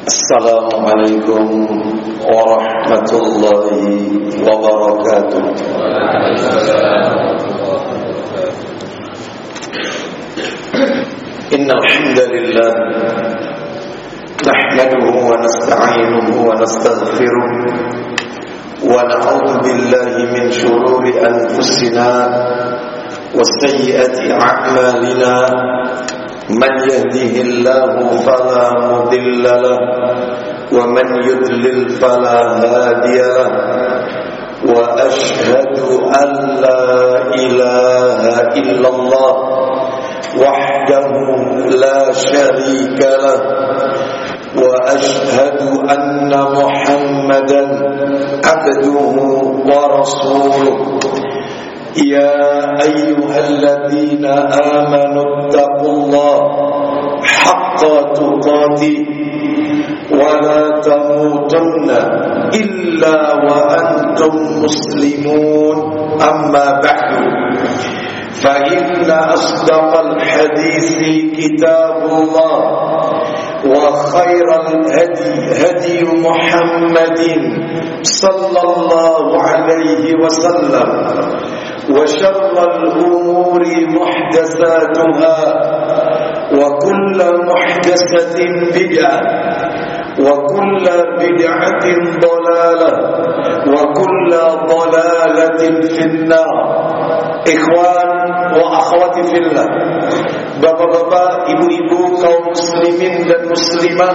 Assalamualaikum warahmatullahi wabarakatuh. Innal hamdalillah nahmaduhu wa nasta'inuhu wa nastaghfiruh wa na'udzu billahi min shururi anfusina wa sayyiati a'malina. Man yahdihillahu fala mudilla lahu wa man yudlil fala hadiya lahu wa ashhadu an la ilaha illallah wahdahu la syarika lahu wa ashhadu anna Muhammadan abduhu wa rasuluh. Ya ayyuhalladzina amanu taqullaha haqqa tuqatih wa la tamutunna illa wa antum muslimun. Amma ba'du, fa inna asdaqal hadithi kitabullah wa khairal hadi Muhammadin sallallahu alaihi wasallam wa syarrul umuri muhdatsatuha wa kullu muhdatsatin bid'ah wa kullu bid'atin dhalalah wa kullu dhalalatin finnar. Ikhwan wa akhwati fillah, bapak-bapak, ibu-ibu, kaum muslimin dan muslimah,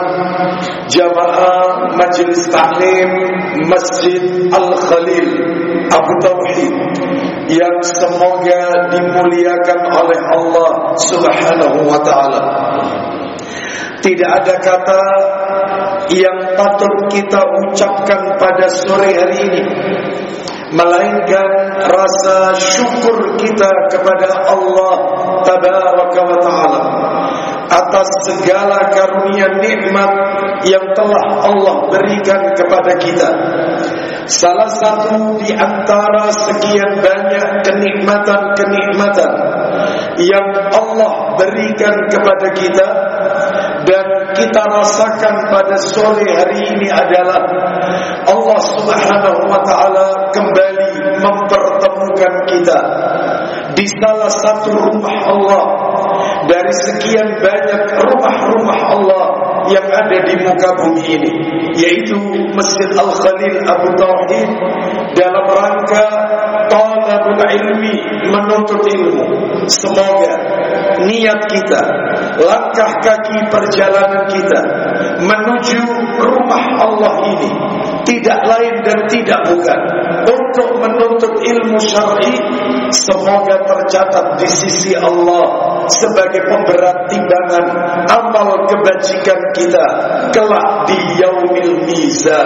jamaah majelis taklim Masjid Al-Khalil Abu Tauhid yang semoga dimuliakan oleh Allah Subhanahu wa ta'ala. Tidak ada kata yang patut kita ucapkan pada sore hari ini melainkan rasa syukur kita kepada Allah Tabaraka wa ta'ala atas segala karunia nikmat yang telah Allah berikan kepada kita. Salah satu di antara sekian banyak kenikmatan-kenikmatan yang Allah berikan kepada kita dan kita rasakan pada sore hari ini adalah Allah Subhanahu wa ta'ala kembali mempertemukan kita di salah satu rumah Allah dari sekian banyak rumah-rumah Allah yang ada di muka bumi ini, yaitu Masjid Al-Khalil Abu Tauhid, dalam rangka talabul ilmi, menuntut ilmu. Semoga niat kita, langkah kaki perjalanan kita menuju rumah Allah ini tidak lain dan tidak bukan untuk menuntut ilmu syar'i, semoga tercatat di sisi Allah sebagai pemberat timbangan amal kebajikan kita kelak di yaumil mizan.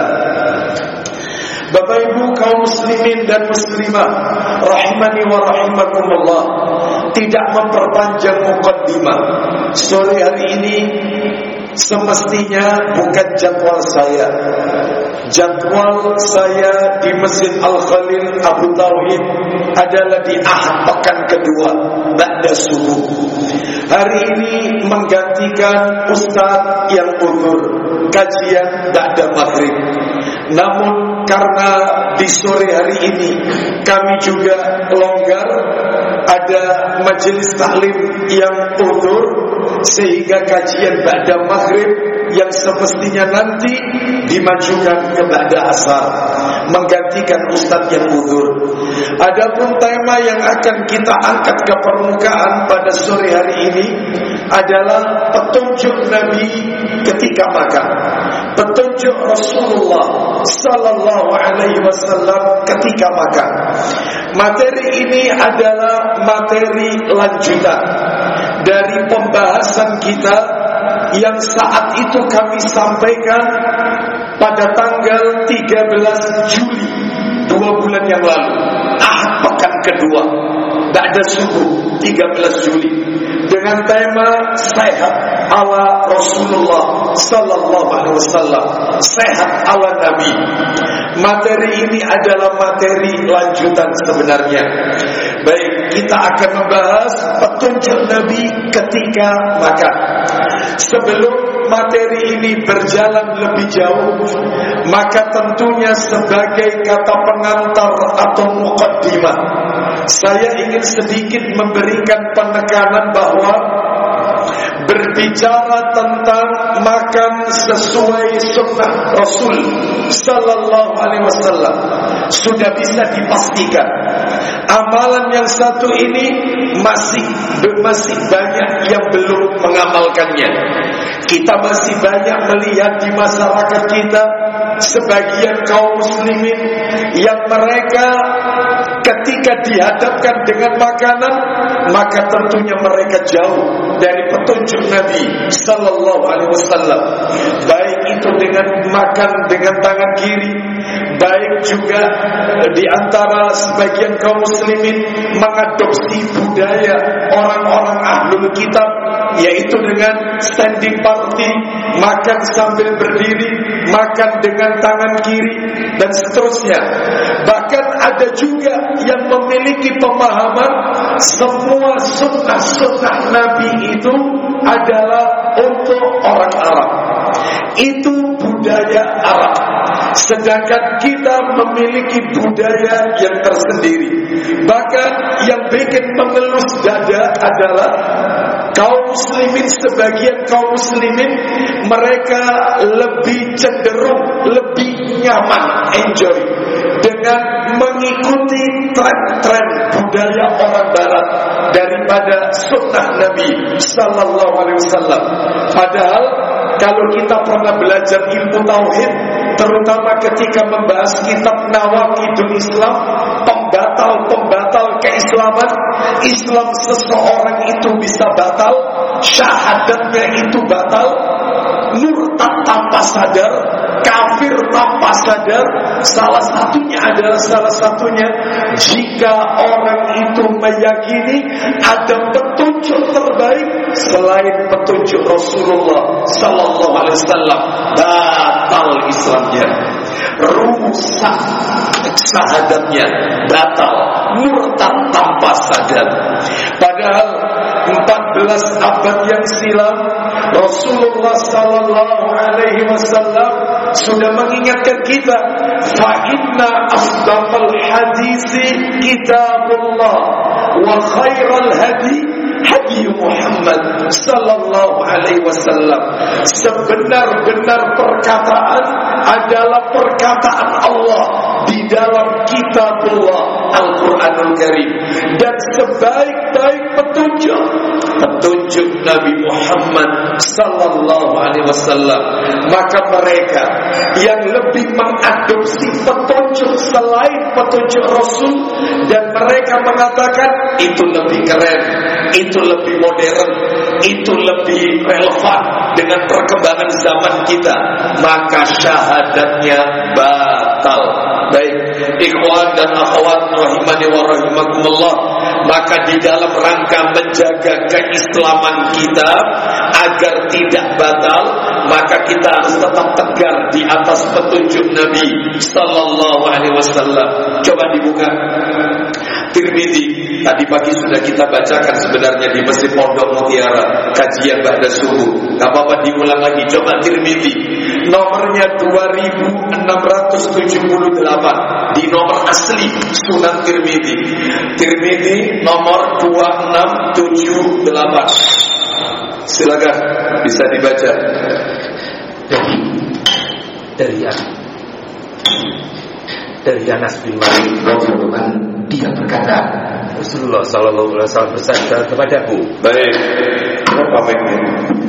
Bapak Ibu kaum muslimin dan muslimah rahimani wa rahimakumullah, tidak memperpanjang muqaddimah, sore hari ini semestinya bukan jadwal saya. Jadwal saya di Masjid Al-Khalil Abu Tauhid adalah di Ahad pekan kedua ba'da subuh. Hari ini menggantikan ustaz yang uzur kajian ba'da maghrib. Namun karena di sore hari ini kami juga longgar, ada majelis taklim yang uzur, sehingga kajian ba'da maghrib yang semestinya nanti dimajukan ke ba'da asar, menggantikan ustaz yang uzur. Adapun tema yang akan kita angkat ke permukaan pada sore hari ini adalah petunjuk Nabi ketika makan, petunjuk Rasulullah sallallahu alaihi wasallam ketika makan. Materi ini adalah materi lanjutan dari pembahasan kita yang saat itu kami sampaikan pada tanggal 13 Juli 2 bulan yang lalu, Ahad pekan kedua ba'da subuh 13 Juli, dengan tema sehat ala Rasulullah sallallahu alaihi wasallam, sehat ala Nabi. Materi ini adalah materi lanjutan sebenarnya. Baik, kita akan membahas petunjuk Nabi ketika makan. Sebelum materi ini berjalan lebih jauh, maka tentunya sebagai kata pengantar atau muqaddimah, saya ingin sedikit memberikan penekanan bahwa berbicara tentang makan sesuai sunnah Rasul sallallahu alaihi wasallam sudah bisa dipastikan. Amalan yang satu ini masih banyak yang belum mengamalkannya. Kita masih banyak melihat di masyarakat kita sebagian kaum muslimin yang mereka ketika dihadapkan dengan makanan, maka tentunya mereka jauh dari petunjuk Nabi sallallahu alaihi wasallam. Baik itu dengan makan dengan tangan kiri, baik juga di antara sebagian kaum muslimin mengadopsi budaya orang-orang ahlul kitab, yaitu dengan standing party, makan sambil berdiri, makan dengan tangan kiri, dan seterusnya. Bahkan ada juga yang memiliki pemahaman semua sunnah-sunnah Nabi itu adalah untuk orang Arab, itu budaya Arab. Sedangkan kita memiliki budaya yang tersendiri. Bahkan yang bikin mengelus dada adalah kaum muslimin, sebagian kaum muslimin mereka lebih cenderung, lebih nyaman, enjoy dengan mengikuti tren-tren budaya orang barat daripada sunnah Nabi sallallahu alaihi wasallam. Padahal kalau kita pernah belajar ilmu tauhid, terutama ketika membahas kitab Nawaqidul Islam, pembatal keislaman, Islam seseorang itu bisa batal, syahadatnya itu batal, murtad tanpa sadar, kafir tanpa sadar. Salah satunya jika orang itu meyakini ada petunjuk terbaik selain petunjuk Rasulullah sallallahu alaihi wasallam, batal Islamnya, rusak syahadatnya, batal, murtad tanpa sadar. Padahal 14 abad yang silam Rasulullah sallallahu alaihi wasallam sudah mengingatkan kita, fa inna asdaqal hadisi kitabullah wa khairal hadi hadi Muhammad sallallahu alaihi wasallam. Sebenar-benar perkataan adalah perkataan Allah di dalam kitabullah Al-Quranul Karim, dan sebaik-baik petunjuk Nabi Muhammad sallallahu alaihi wasallam. Maka mereka yang lebih mengadopsi petunjuk selain petunjuk Rasul, dan mereka mengatakan itu lebih keren, itu lebih modern, itu lebih relevan dengan perkembangan zaman kita, maka syahadatnya batal. Baik, ikhwan dan akhwat rahimani wa rahimakumullah, maka di dalam rangka menjaga keislaman kita agar tidak batal, maka kita harus tetap tegar di atas petunjuk Nabi sallallahu alaihi wasallam. Coba dibuka Tirmidzi. Tadi pagi sudah kita bacakan sebenarnya di Masjid Pondok Mutiara, kajian ba'da subuh. Gak apa-apa diulang lagi. Coba Tirmidzi, nomornya 2678 di nomor asli Sunan Tirmidzi. Tirmidzi nomor 2678. Silakan bisa dibaca. Dari Anas bin Malik radhiyallahu anhu, dia berkata, Rasulullah sallallahu alaihi wasallam bersabda kepadaku. Baik. Berapa menit?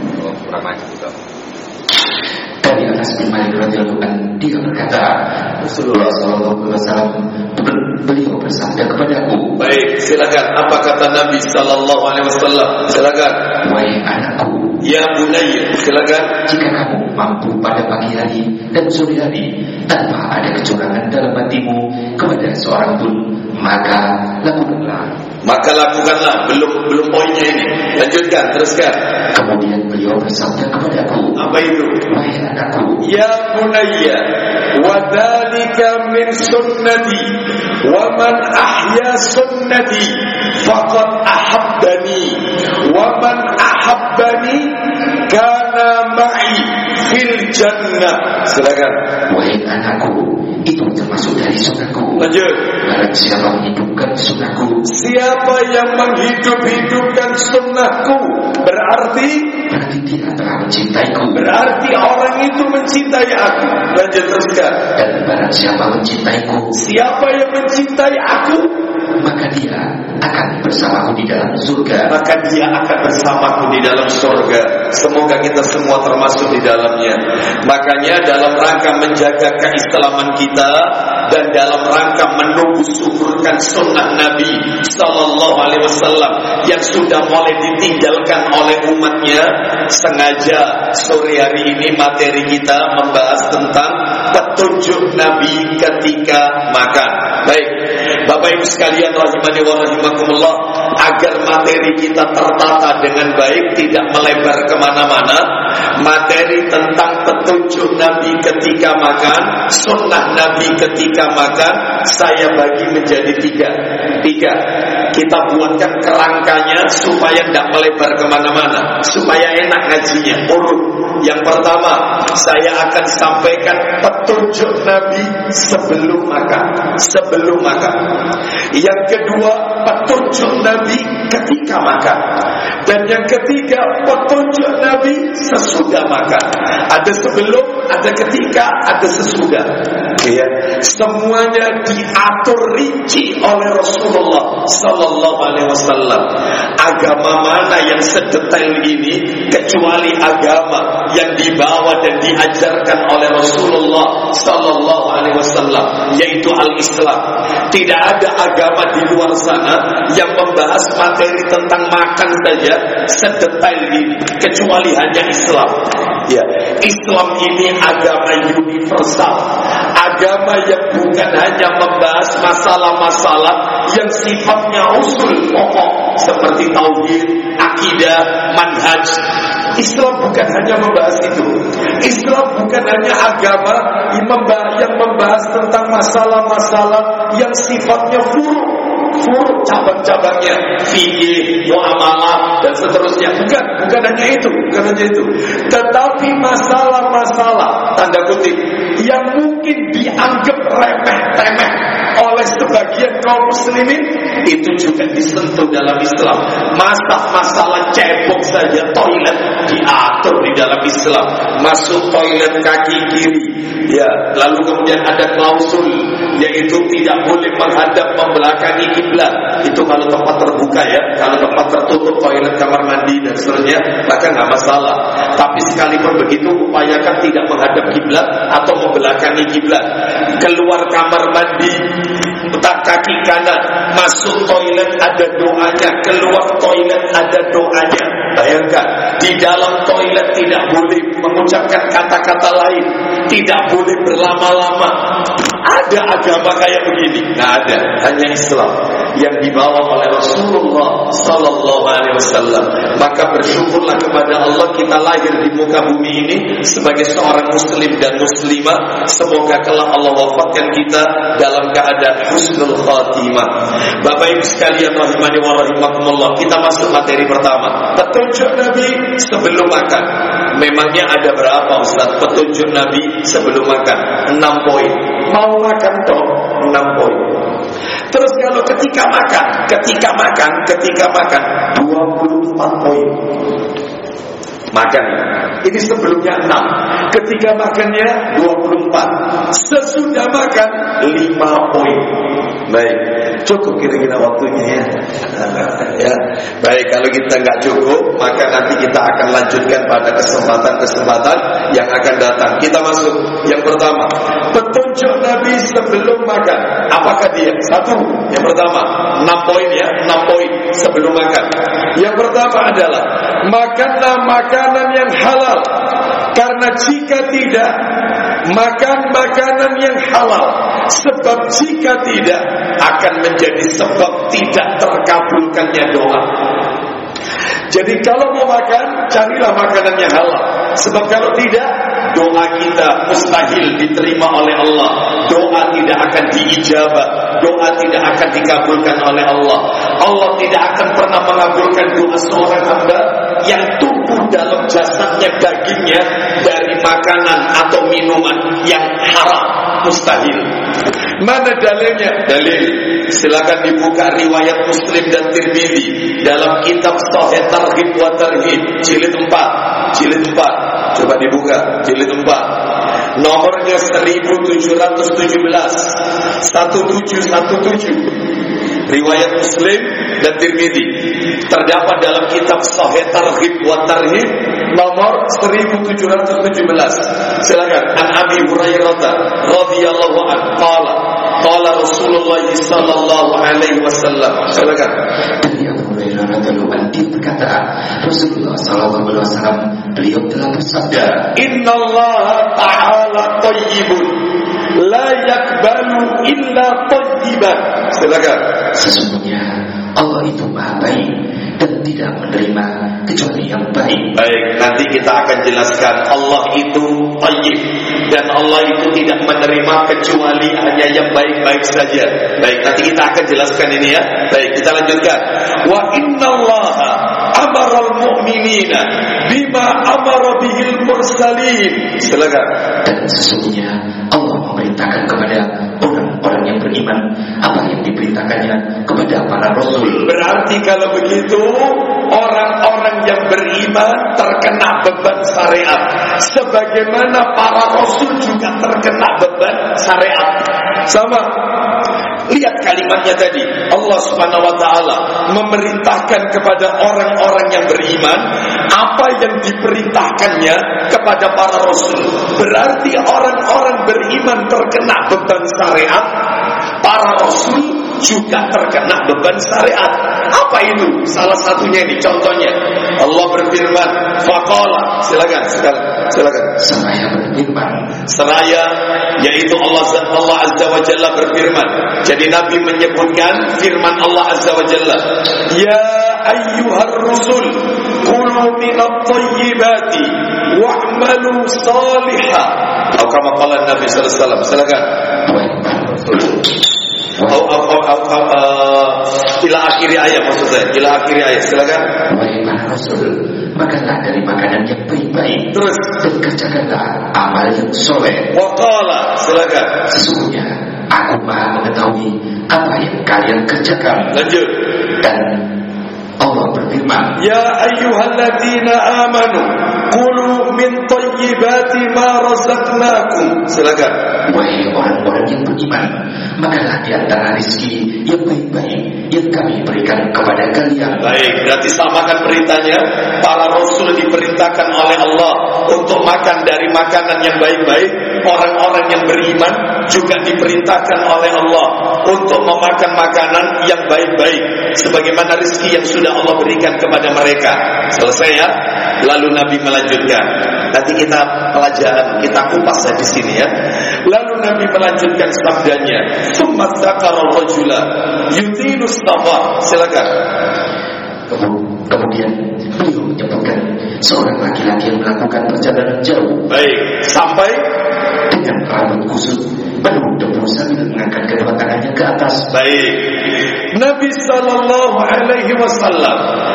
Dari Anas bin Malik radhiyallahu anhu, dia berkata, Rasulullah sallallahu alaihi wasallam beliau bersabda kepadaku. Baik, silakan. Apa kata Nabi sallallahu alaihi wasallam? Silakan. Wahai anakku, ya bunayya, silakan. Jika kamu mampu pada pagi hari dan sore hari tanpa ada kecurangan dalam hatimu kepada seorang pun, maka lakukanlah. Belum poinnya ini. Lanjutkan, teruskan. Kemudian beliau bersabda kepadaku, apa itu? Wahai anakku, ya bunayya, wa dzalika min sunnati, wa man ahya sunnati faqad ahabbani, wa man ahabbani kana ma'i fil jannah. Silakan. Wahai anakku, itu termasuk dari sunahku. Lanjut. Barang siapa menghidupkan sunahku, siapa yang menghidupkan sunnahku, berarti dia telah mencintaiku. Berarti orang itu mencintai aku. Lanjut teruskan. Dan barang siapa mencintaiku, siapa yang mencintai aku, maka dia akan bersamaku di dalam surga. Maka dia akan bersamaku di dalam surga. Semoga kita semua termasuk di dalamnya. Makanya dalam rangka menjaga keislaman kita dan dalam rangka menunggu syukurkan sunnah Nabi Sallallahu Alaihi Wasallam yang sudah mulai ditinggalkan oleh umatnya, sengaja sore hari ini materi kita membahas tentang petunjuk Nabi ketika makan. Baik, Bapak Ibu sekalian rahimani wa rahimakumullah, agar materi kita tertata dengan baik, tidak melebar kemana-mana, materi tentang petunjuk Nabi ketika makan, sunnah Nabi ketika makan, saya bagi menjadi tiga. Kita buatkan kerangkanya supaya tidak melebar kemana-mana, supaya enak ngajinya. Urut. Yang pertama, saya akan sampaikan petunjuk Nabi sebelum makan. Yang kedua, petunjuk Nabi ketika makan. Dan yang ketiga, petunjuk Nabi sesudah makan. Ada sebelum, ada ketika, ada sesudah. Ya, semuanya diatur rinci oleh Rasulullah Sallallahu Alaihi Wasallam. Agama mana yang sedetail ini kecuali agama yang dibawa dan diajarkan oleh Rasulullah Sallallahu Alaihi Wasallam, yaitu al-Islam. Tidak ada agama di luar sana yang membahas materi tentang makan saja sedetail ini kecuali hanya Islam. Ya, Islam ini agama universal, agama yang bukan hanya membahas masalah-masalah yang sifatnya usul pokok seperti tauhid, akidah, manhaj. Islam bukan hanya membahas itu. Islam bukan hanya agama yang membahas tentang masalah-masalah yang sifatnya furu cabang-cabangnya, fikih, muamalah dan seterusnya. Bukan hanya itu. Tetapi masalah-masalah tanda kutip yang mungkin dianggap remeh-temeh oleh sebagian kaum muslimin, itu juga disentuh dalam Islam. Masalah cebok saja toilet diatur di dalam Islam. Masuk toilet kaki kiri, ya, lalu kemudian ada klausul yaitu tidak boleh menghadap membelakangi kiblat. Itu kalau tempat terbuka ya. Kalau tempat tertutup, toilet, kamar mandi dan seterusnya, maka nggak masalah. Tapi sekalipun begitu, upayakan tidak menghadap kiblat atau membelakangi kiblat. Keluar kamar mandi, letak kaki kanan, masuk toilet ada doanya, keluar toilet ada doanya. Bayangkan, di dalam toilet tidak boleh mengucapkan kata-kata lain, tidak boleh berlama-lama. Ada agama kayak begini? Nggak ada, hanya Islam yang dibawa oleh Rasulullah Sallallahu Alaihi Wasallam. Maka bersyukurlah kepada Allah kita lahir di muka bumi ini sebagai seorang muslim dan muslimah. Semoga kelak Allah wafatkan kita dalam keadaan husnul khatimah. Bapak Ibu sekalian rahimani wa rahimakumullah, kita masuk materi pertama, petunjuk Nabi sebelum makan. Memangnya ada berapa Ustaz petunjuk Nabi sebelum makan? 6 poin. Mau makan toh 6 poin. Terus kalau ketika makan 24 poin. Makan ini sebelumnya 6, ketika makannya 24, sesudah makan 5 poin. Baik, cukup kira-kira waktunya ya. Ya, baik, kalau kita nggak cukup, maka nanti kita akan lanjutkan pada kesempatan-kesempatan yang akan datang. Kita masuk yang pertama, petunjuk Nabi sebelum makan. Apakah dia? 1, yang pertama 6 poin ya, 6 poin sebelum makan. Yang pertama adalah makanlah makanan yang halal, karena jika tidak, makan makanan yang halal, sebab jika tidak akan menjadi sebab tidak terkabulkannya doa. Jadi kalau mau makan, carilah makanan yang halal, sebab kalau tidak doa kita mustahil diterima oleh Allah. Doa tidak akan diijabah, doa tidak akan dikabulkan oleh Allah. Allah tidak akan pernah mengabulkan doa seorang hamba yang tumbuh dalam jasadnya, dagingnya dari makanan atau minuman yang haram. Mustahil. Mana dalilnya? Dalil, silakan dibuka riwayat Muslim dan Tirmidzi dalam kitab Sahih Targhib wa Tarhib jilid 4. Jilid 4. Coba dibuka jilid 4. Nomornya 1717. 1717. Riwayat Muslim dan Tirmidzi terdapat dalam kitab Sahih Targhib wa Tarhib nomor 1717. Silakan. An Abi Hurairah radhiyallahu anhu qala Rasulullah sallallahu alaihi wasallam. Silakan. Dari Abu Hurairah radhiyallahu anhu berkata, Rasulullah sallallahu alaihi wasallam beliau telah bersabda, Innallaha ta'ala thayyibun la yaqbalu illa thayyiban. Silakan. Sesungguhnya Allah itu Maha Baik dan tidak menerima kecuali yang baik. Baik, nanti kita akan jelaskan Allah itu thayyib dan Allah itu tidak menerima kecuali hanya yang baik-baik saja. Baik, nanti kita akan jelaskan ini ya. Baik, kita lanjutkan. Wa innallaha amara al-mu'minina bima amara bihil mursalin. Silakan. Dan sesungguhnya Allah memerintahkan kepada orang-orang yang beriman apa yang diperintahkannya kepada para rasul. Berarti kalau begitu orang-orang yang beriman terkena beban syariat, sebagaimana para rasul juga terkena beban syariat. Sama. Lihat kalimatnya tadi, Allah Subhanahu wa taala memerintahkan kepada orang-orang yang beriman apa yang diperintahkannya kepada para rasul. Berarti orang-orang beriman terkena beban syariat, para rasul juga terkena beban syariat. Apa itu? Salah satunya ini contohnya. Allah berfirman, faqala. Silakan. Seraya berfirman. Seraya yaitu Allah Azza wa Jalla berfirman. Jadi Nabi menyebutkan firman Allah Azza wa Jalla, ya ayyuhar rusul kulu minat thayyibati wa'malu salihah. Atau kama qala Nabi sallallahu alaihi wasallam. Silakan. Ila akhiri ayat, maksud saya ila akhiri ayat. Silakan. Wahai para rasul, makanlah dari makanan yang baik-baik. Terus, dan kerjakanlah amal yang soleh. Wa qala. Silakan. Sesungguhnya aku Maha mengetahui apa yang kalian kerjakan. Lanjut. Dan Allah berfirman, ya ayyuhalladzina amanu kulu min thayyibati ma razaqnakum. Silakan. Wahai orang-orang yang beriman, makanlah di antara rezeki yang baik-baik yang kami berikan kepada kalian. Baik, berarti samakan beritanya. Para rasul diperintahkan oleh Allah untuk makan dari makanan yang baik-baik. Orang-orang yang beriman juga diperintahkan oleh Allah untuk memakan makanan yang baik-baik sebagaimana rezeki yang sudah Allah berikan kepada mereka. Selesai ya. Lalu Nabi melanjutkan. Nanti kita pelajaran, kita kupas di sini ya. Lalu Nabi melanjutkan sabdanya, "Tsumma dzakara rajula yutilu safa." Silakan. Kemudian beliau menyebutkan seorang laki-laki yang melakukan perjalanan jauh. Baik, sampai dengan rambut kusut penuh debu sambil mengangkat kedua tangannya ke atas. Baik. Nabi sallallahu alaihi wasallam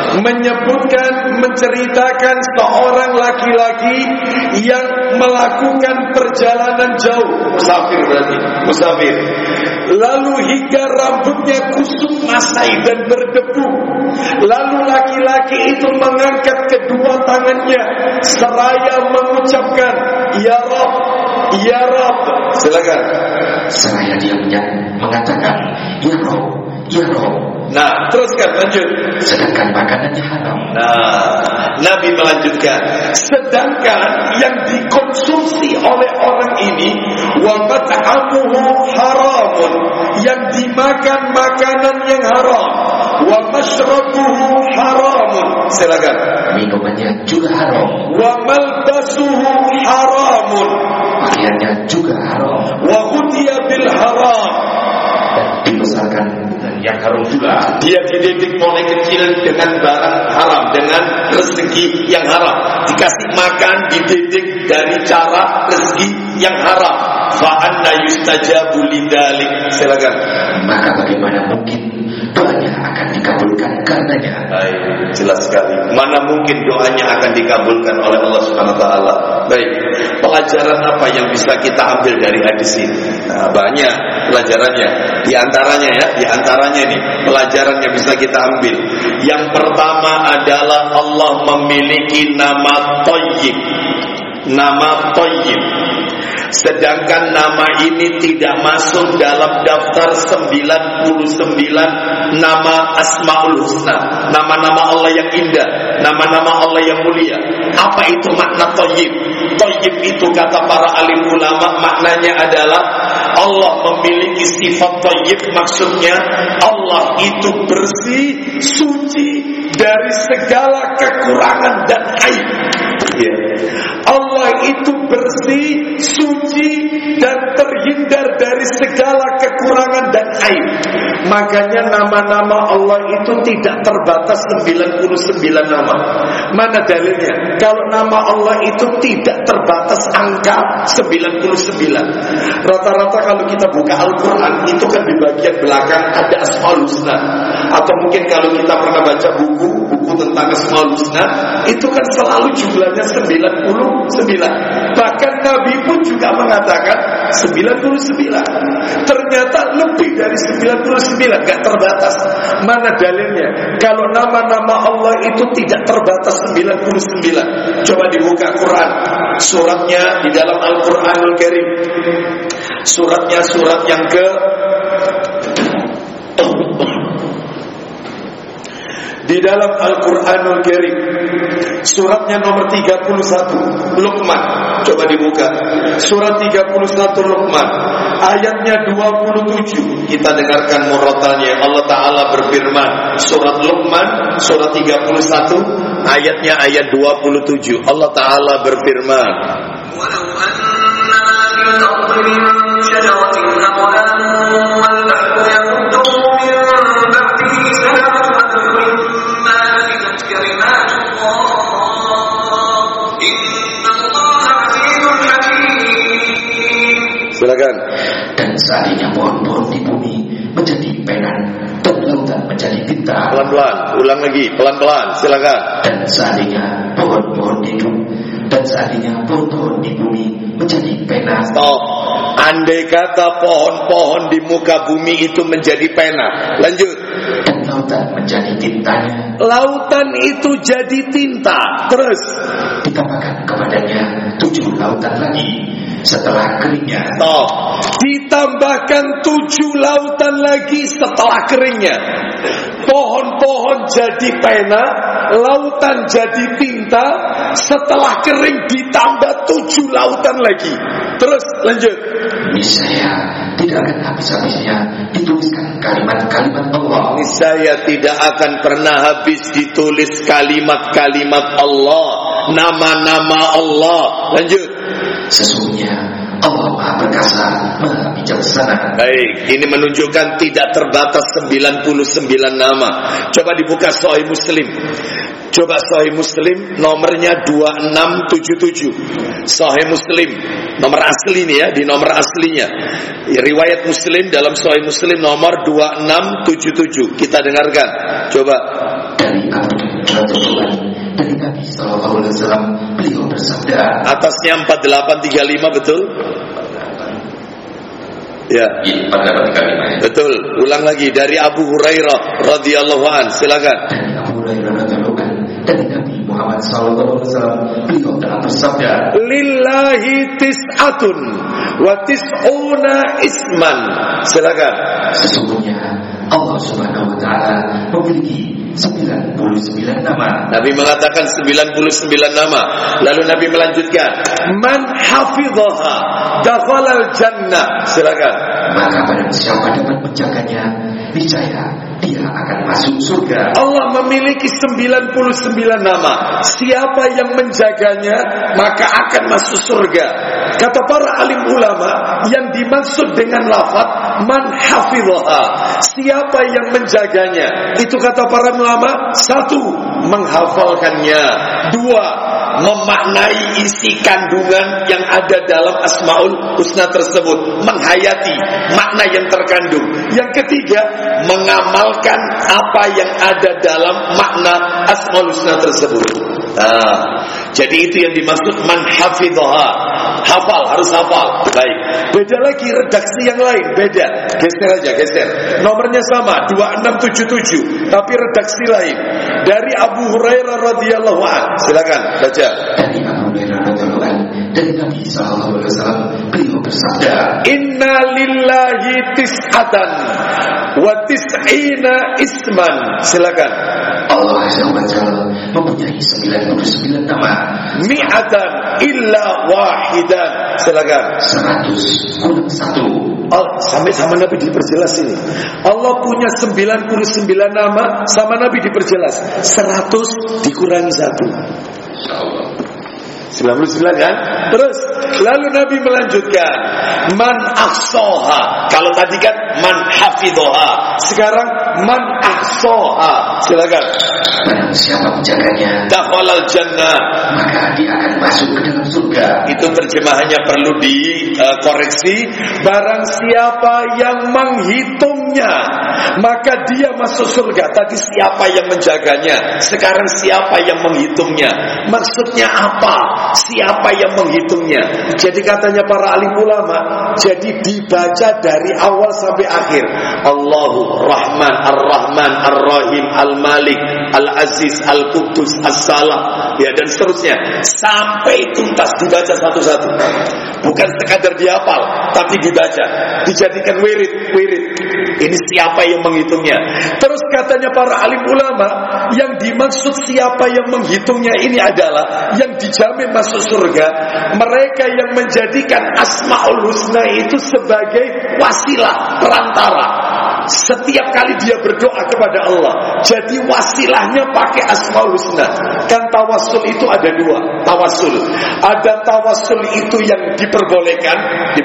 menceritakan seorang laki-laki yang melakukan perjalanan jauh, musafir berarti, musafir. Lalu hingga rambutnya kusut masai dan berdebu. Lalu laki-laki itu mengangkat kedua tangannya seraya mengucapkan, "Ya Rabb, Ya Rabb." Silakan. Seraya dia mengatakan, "Ya Rabb, Ya Rabb." Nah, teruskan, lanjut. Sedangkan makanannya haram. Nah, Nabi melanjutkan, sedangkan yang dikonsumsi oleh orang ini wa mat'amuhu haramun, yang dimakan makanan yang haram, wa mashrabuhu haramun. Silakan. Minumannya juga haram. Wa malbasuhu haramun. Pakaiannya juga haram. Wa ghutiya bil haram. Dan dibesarkan dengan yang haram pula. Dia dididik mulai kecil dengan barang haram, dengan rezeki yang haram, dikasih makan, dididik dari cara rezeki yang haram. Fa anna yustajabu lidzalik. Silakan. Maka bagaimana mungkin doanya akan dikabulkan karenanya? Baik, jelas sekali. Mana mungkin doanya akan dikabulkan oleh Allah Subhanahu wa taala. Baik. Pelajaran apa yang bisa kita ambil dari hadis ini? Nah, banyak pelajarannya. Di antaranya nih, pelajaran yang bisa kita ambil. Yang pertama adalah Allah memiliki nama Thayyib. Nama Thayyib. Sedangkan nama ini tidak masuk dalam daftar 99 nama Asmaul Husna, nama-nama Allah yang indah, nama-nama Allah yang mulia. Apa itu makna Thayyib? Thayyib itu kata para alim ulama maknanya adalah Allah memiliki sifat Thayyib, maksudnya Allah itu bersih, suci dari segala kekurangan dan aib. Ya. Allah itu bersih, suci dan terhindar dari segala kekurangan dan aib. Makanya nama-nama Allah itu tidak terbatas 99 nama. Mana dalilnya? Kalau nama Allah itu tidak terbatas angka 99. Rata-rata kalau kita buka Al-Quran itu kan di bagian belakang ada Asmaul Husna. Atau mungkin kalau kita pernah baca buku tentang Asmaul Husna, itu kan selalu jumlahnya 99. Bahkan Nabi pun juga mengatakan 99. Ternyata lebih dari 99, gak terbatas. Mana dalilnya? Kalau nama-nama Allah itu tidak terbatas 99. Coba dibuka Quran, suratnya di dalam Al-Quranul Karim. Suratnya surat yang di dalam Al-Quranul Karim, suratnya nomor 31 Luqman. Coba dibuka surat 31 Luqman, ayatnya 27. Kita dengarkan murotalnya. Allah Ta'ala berfirman, surat Luqman surat 31 ayatnya ayat 27. Allah Ta'ala berfirman, walau anna min ardi min syajaratin aqlamun wal bahru yamudduhu min ba'dihi sab'atun silakan. Dan seandainya pohon-pohon di bumi menjadi pena dan lautan menjadi tinta. Pelan-pelan, ulang lagi, pelan-pelan, silakan. Dan seandainya pohon-pohon hidup, dan seandainya pohon-pohon di bumi menjadi pena. Stop. Andai kata pohon-pohon di muka bumi itu menjadi pena, lanjut. Dan lautan menjadi tintanya. Lautan itu jadi tinta. Terus ditambahkan kepadanya 7 lautan lagi setelah keringnya. Ditambahkan 7 lautan lagi setelah keringnya. Pohon-pohon jadi pena, lautan jadi tinta, setelah kering ditambah 7 lautan lagi. Terus lanjut. Niscaya tidak akan habis-habisnya dituliskan kalimat-kalimat Allah. Niscaya tidak akan pernah habis ditulis kalimat-kalimat Allah, nama-nama Allah. Lanjut. Sesungguhnya Allah Maha Perkasa, Maha Bijaksana. Baik, ini menunjukkan tidak terbatas 99 nama. Coba dibuka Sahih Muslim. Coba Sahih Muslim nomornya 2677. Sahih Muslim nomor asli nih ya, di nomor aslinya. Riwayat Muslim dalam Sahih Muslim nomor 2677. Kita dengarkan. Coba. Dari Abu Hurairah dari Nabi Sallallahu Alaihi Wasallam, beliau bersabda. Atasnya 4835 betul? Ya. 4835. Betul. Ulang lagi dari Abu Hurairah radhiyallahu an. Silakan. Dari Abu Hurairah radhiyallahu an, dari Nabi Muhammad Sallallahu Alaihi Wasallam, beliau telah bersabda. Lillahi tis'atun wa tis'una isman. Silakan. Sesungguhnya Allah Subhanahu wa taala memiliki 99 nama. Nabi mengatakan 99 nama. Lalu Nabi melanjutkan, man hafidhaha dakhalal jannah. Silakan. Maka barang siapa dapat menjaganya, niscaya dia akan masuk surga. Allah memiliki 99 nama. Siapa yang menjaganya maka akan masuk surga. Kata para alim ulama, yang dimaksud dengan lafaz Man hafidhaha, siapa yang menjaganya. Itu kata para ulama, 1, menghafalkannya, 2, memaknai isi kandungan yang ada dalam Asmaul Husna tersebut, menghayati makna yang terkandung. Yang ketiga, mengamalkan apa yang ada dalam makna Asmaul Husna tersebut. Jadi itu yang dimaksud man hafidhaha. Hafal, harus hafal. Baik. Beda lagi redaksi yang lain, beda. Geser aja, geser. Nomornya sama, 2677, tapi redaksi lain. Dari Abu Hurairah radhiyallahu anhu. Silakan baca. Dari Abu Hurairah radhiyallahu anhu, dari Nabi sallallahu alaihi wasallam, beliau bersabda, "Inna lillahi tis'atan wa tis'ina isman." Silakan. Allah Azza wa Jalla mempunyai 99 nama. Mi'atan illa wahidan. Silakan. 100 kurang 1. Sampai sama Nabi diperjelas ini. Allah punya 99 nama, sama Nabi diperjelas 100 dikurangi 1. Insyaallah 99 kan? Terus lalu Nabi melanjutkan, man ahsaha. Kalau tadi kan man hafidhaha, sekarang man ahsaha. Silakan. Barang siapa menjaganya, dakhalal jannah, maka dia akan masuk ke dalam surga. Itu terjemahannya perlu dikoreksi. Barang siapa yang menghitungnya, maka dia masuk surga. Tadi siapa yang menjaganya, sekarang siapa yang menghitungnya. Maksudnya apa? Siapa yang menghitungnya? Jadi katanya para alim ulama, jadi dibaca dari awal sampai akhir. Allahu Rahman Ar-Rahman Ar-Rahim Al-Malik Al-Aziz Al-Quddus As-Salam, ya, dan seterusnya sampai tuntas, dibaca satu-satu. Bukan sekadar dihafal, tapi dibaca, dijadikan wirid. Ini siapa yang menghitungnya? Terus katanya para alim ulama, yang dimaksud siapa yang menghitungnya ini adalah yang dijamin masuk surga, mereka yang menjadikan Asmaul Husna itu sebagai wasilah, perantara. Setiap kali dia berdoa kepada Allah, jadi wasilahnya pakai Asmaul Husna. Kan tawassul itu ada 2 tawassul. Ada tawassul itu yang diperbolehkan.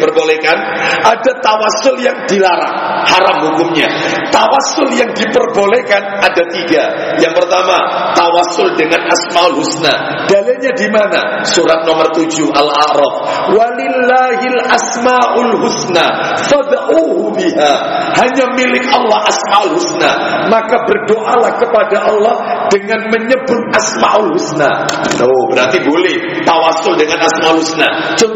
Ada tawassul yang dilarang, haram hukumnya. Tawassul yang diperbolehkan ada 3. Yang pertama, tawassul dengan Asmaul Husna. Dalilnya di mana? Surat nomor 7 Al-A'raf. Walillahil asmaul husna fad'uhu biha. Hanya milik Allah Asmaul Husna, maka berdoalah kepada Allah dengan menyebut Asmaul Husna. Berarti boleh tawassul dengan Asmaul Husna.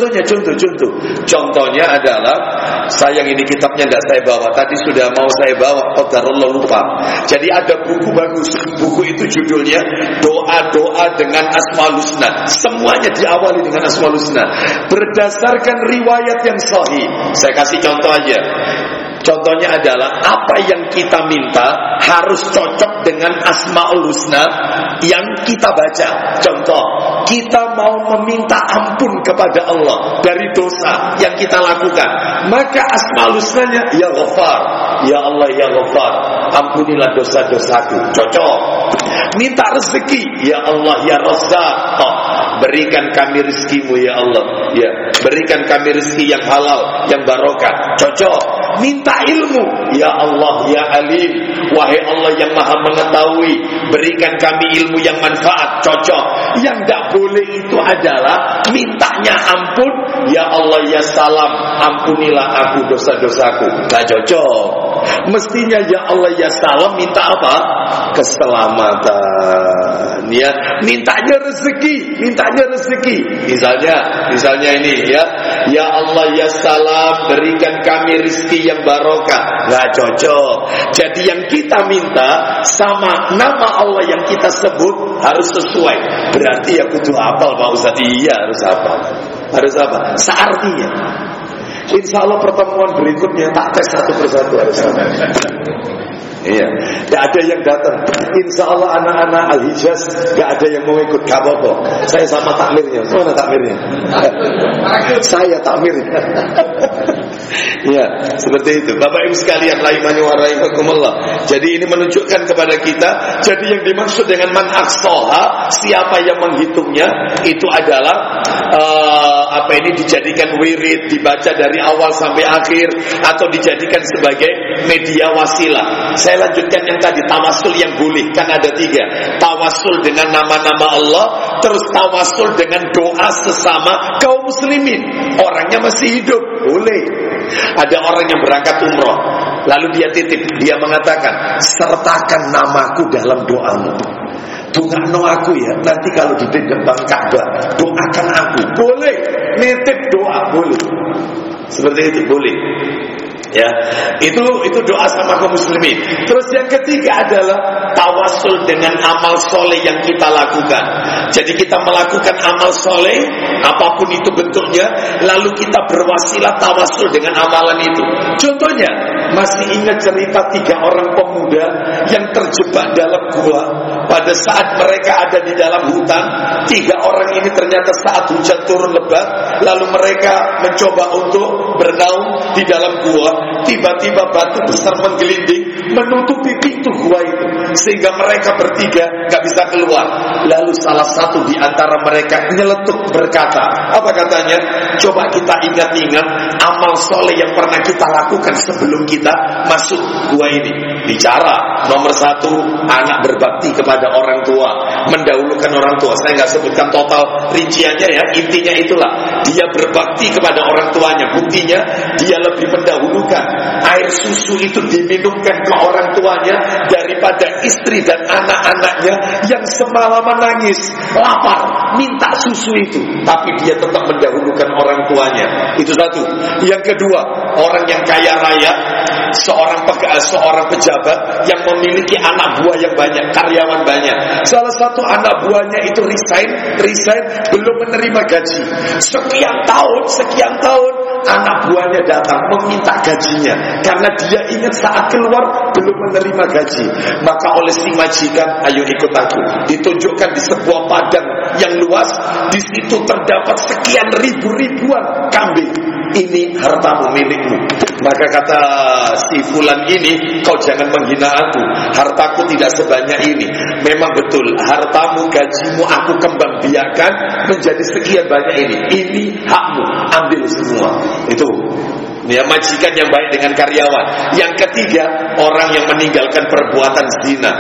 Contohnya adalah, sayang ini kitabnya tidak saya bawa. Tadi sudah mau saya bawa, qadarullah lupa. Jadi ada buku bagus. Buku itu judulnya Doa-doa dengan Asmaul Husna. Semuanya diawali dengan Asmaul Husna berdasarkan riwayat yang sahih. Saya kasih contoh aja. Contohnya adalah apa yang kita minta harus cocok dengan Asmaul Husna yang kita baca. Contoh, kita mau meminta ampun kepada Allah dari dosa yang kita lakukan, maka Asmaul Husnanya Ya Ghaffar, Ya Allah Ya Ghaffar, ampunilah dosa-dosaku. Cocok. Minta rezeki, Ya Allah Ya Razzaq, berikan kami rezekimu ya Allah, ya, berikan kami rezeki yang halal, yang barokah. Cocok. Minta ilmu, Ya Allah Ya Alim, wahai Allah yang maha mengetahui, berikan kami ilmu yang manfaat. Cocok. Yang tidak boleh itu adalah mintanya ampun, Ya Allah Ya Salam, ampunilah aku dosa-dosaku. Tidak cocok. Mestinya Ya Allah Ya Salam minta apa? Keselamatan, ya. Mintanya rezeki. Misalnya ini, ya, Ya Allah Ya Salam, berikan kami rezeki yang barokah. Nggak cocok. Jadi yang kita minta sama nama Allah yang kita sebut harus sesuai. Berarti ya kudu hafal Pak Ustaz. Iya, harus apa? Seartinya. Insya Allah pertemuan berikutnya tak tes satu persatu harus apa. Iya, tidak ada yang datang. Insya Allah anak-anak Al-Hijaz gak ada yang mau ikut. Gak apa-apa, saya sama takmirnya. Mana takmirnya? Saya takmirnya. Ya, seperti itu. Bapak Ibu sekalian, rahimani wa rahimakumullah. Jadi ini menunjukkan kepada kita, jadi yang dimaksud dengan man ahsaha, siapa yang menghitungnya, itu adalah dijadikan wirid, dibaca dari awal sampai akhir, atau dijadikan sebagai media wasilah. Saya lanjutkan yang tadi, tawasul yang boleh kan ada 3. Tawasul dengan nama-nama Allah, terus tawasul dengan doa sesama kaum muslimin, orangnya masih hidup, boleh. Ada orang yang berangkat umroh, lalu dia titip, dia mengatakan, sertakan namaku dalam doamu, doakan aku ya, nanti kalau di depan Ka'bah doakan aku. Boleh, nitip doa boleh, seperti itu boleh. Ya, itu doa sama kaum muslimin. Terus yang ketiga adalah tawasul dengan amal soleh yang kita lakukan. Jadi kita melakukan amal soleh, apapun itu bentuknya, lalu kita berwasilah tawasul dengan amalan itu. Contohnya, masih ingat cerita 3 orang pemuda yang terjebak dalam gua. Pada saat mereka ada di dalam hutan, 3 orang ini ternyata saat hujan turun lebat, lalu mereka mencoba untuk bernaung di dalam gua. Tiba-tiba batu besar menggelinding menutupi pintu gua itu, sehingga mereka bertiga gak bisa keluar. Lalu salah satu di antara mereka nyeletuk berkata, apa katanya? Coba kita ingat-ingat amal soleh yang pernah kita lakukan sebelum kita masuk gua ini. Bicara nomor 1, anak berbakti kepada orang tua, mendahulukan orang tua. Saya gak sebutkan total rinciannya ya, intinya itulah, dia berbakti kepada orang tuanya. Buktinya dia lebih mendahulukan air susu itu diminumkan ke orang tuanya daripada istri dan anak-anaknya yang semalaman nangis, lapar, minta susu itu, tapi dia tetap mendahulukan orang tuanya. Itu satu. Yang kedua, orang yang kaya raya, seorang pejabat yang memiliki anak buah yang banyak, karyawan banyak. Salah satu anak buahnya itu resign, belum menerima gaji. Sekian tahun anak buahnya datang meminta gajinya, karena dia ingat saat keluar belum menerima gaji. Maka oleh si majikan, ayo ikut aku, ditunjukkan di sebuah padang yang luas. Di situ terdapat sekian ribuan kambing. Ini hartamu, milikmu. Maka kata si fulan ini, kau jangan menghina aku, hartaku tidak sebanyak ini. Memang betul, hartamu, gajimu aku kembang biakan menjadi sekian banyak ini. Ini hakmu, ambil semua. Itu ya, majikan yang baik dengan karyawan. Yang ketiga, orang yang meninggalkan perbuatan zina.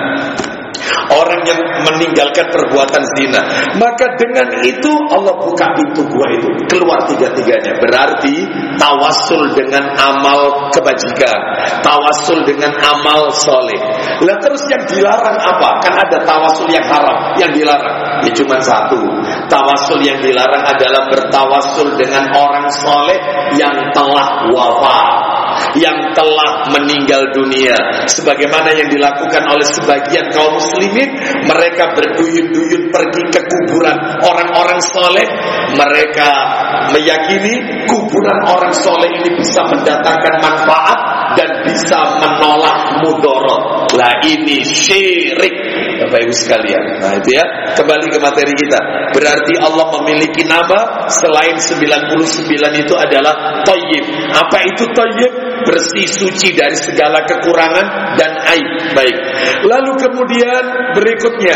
Orang yang meninggalkan perbuatan zina. Maka dengan itu Allah buka pintu gua itu, keluar 3-tiganya. Berarti tawasul dengan amal kebajikan, tawasul dengan amal soleh. Lah terus yang dilarang apa? Kan ada tawasul yang haram, yang dilarang ya cuma satu. Tawasul yang dilarang adalah bertawasul dengan orang soleh yang telah wafat, yang telah meninggal dunia. Sebagaimana yang dilakukan oleh sebagian kaum muslimin, mereka berduyun-duyun pergi ke kuburan orang-orang soleh. Mereka meyakini kuburan orang soleh ini bisa mendatangkan manfaat dan bisa menolak mudarat. Lah ini syirik, Bapak Ibu sekalian. Nah itu ya, kembali ke materi kita. Berarti Allah memiliki nama selain 99 itu adalah Thayyib. Apa itu Thayyib? Bersih, suci dari segala kekurangan dan aib. Baik. Lalu kemudian berikutnya,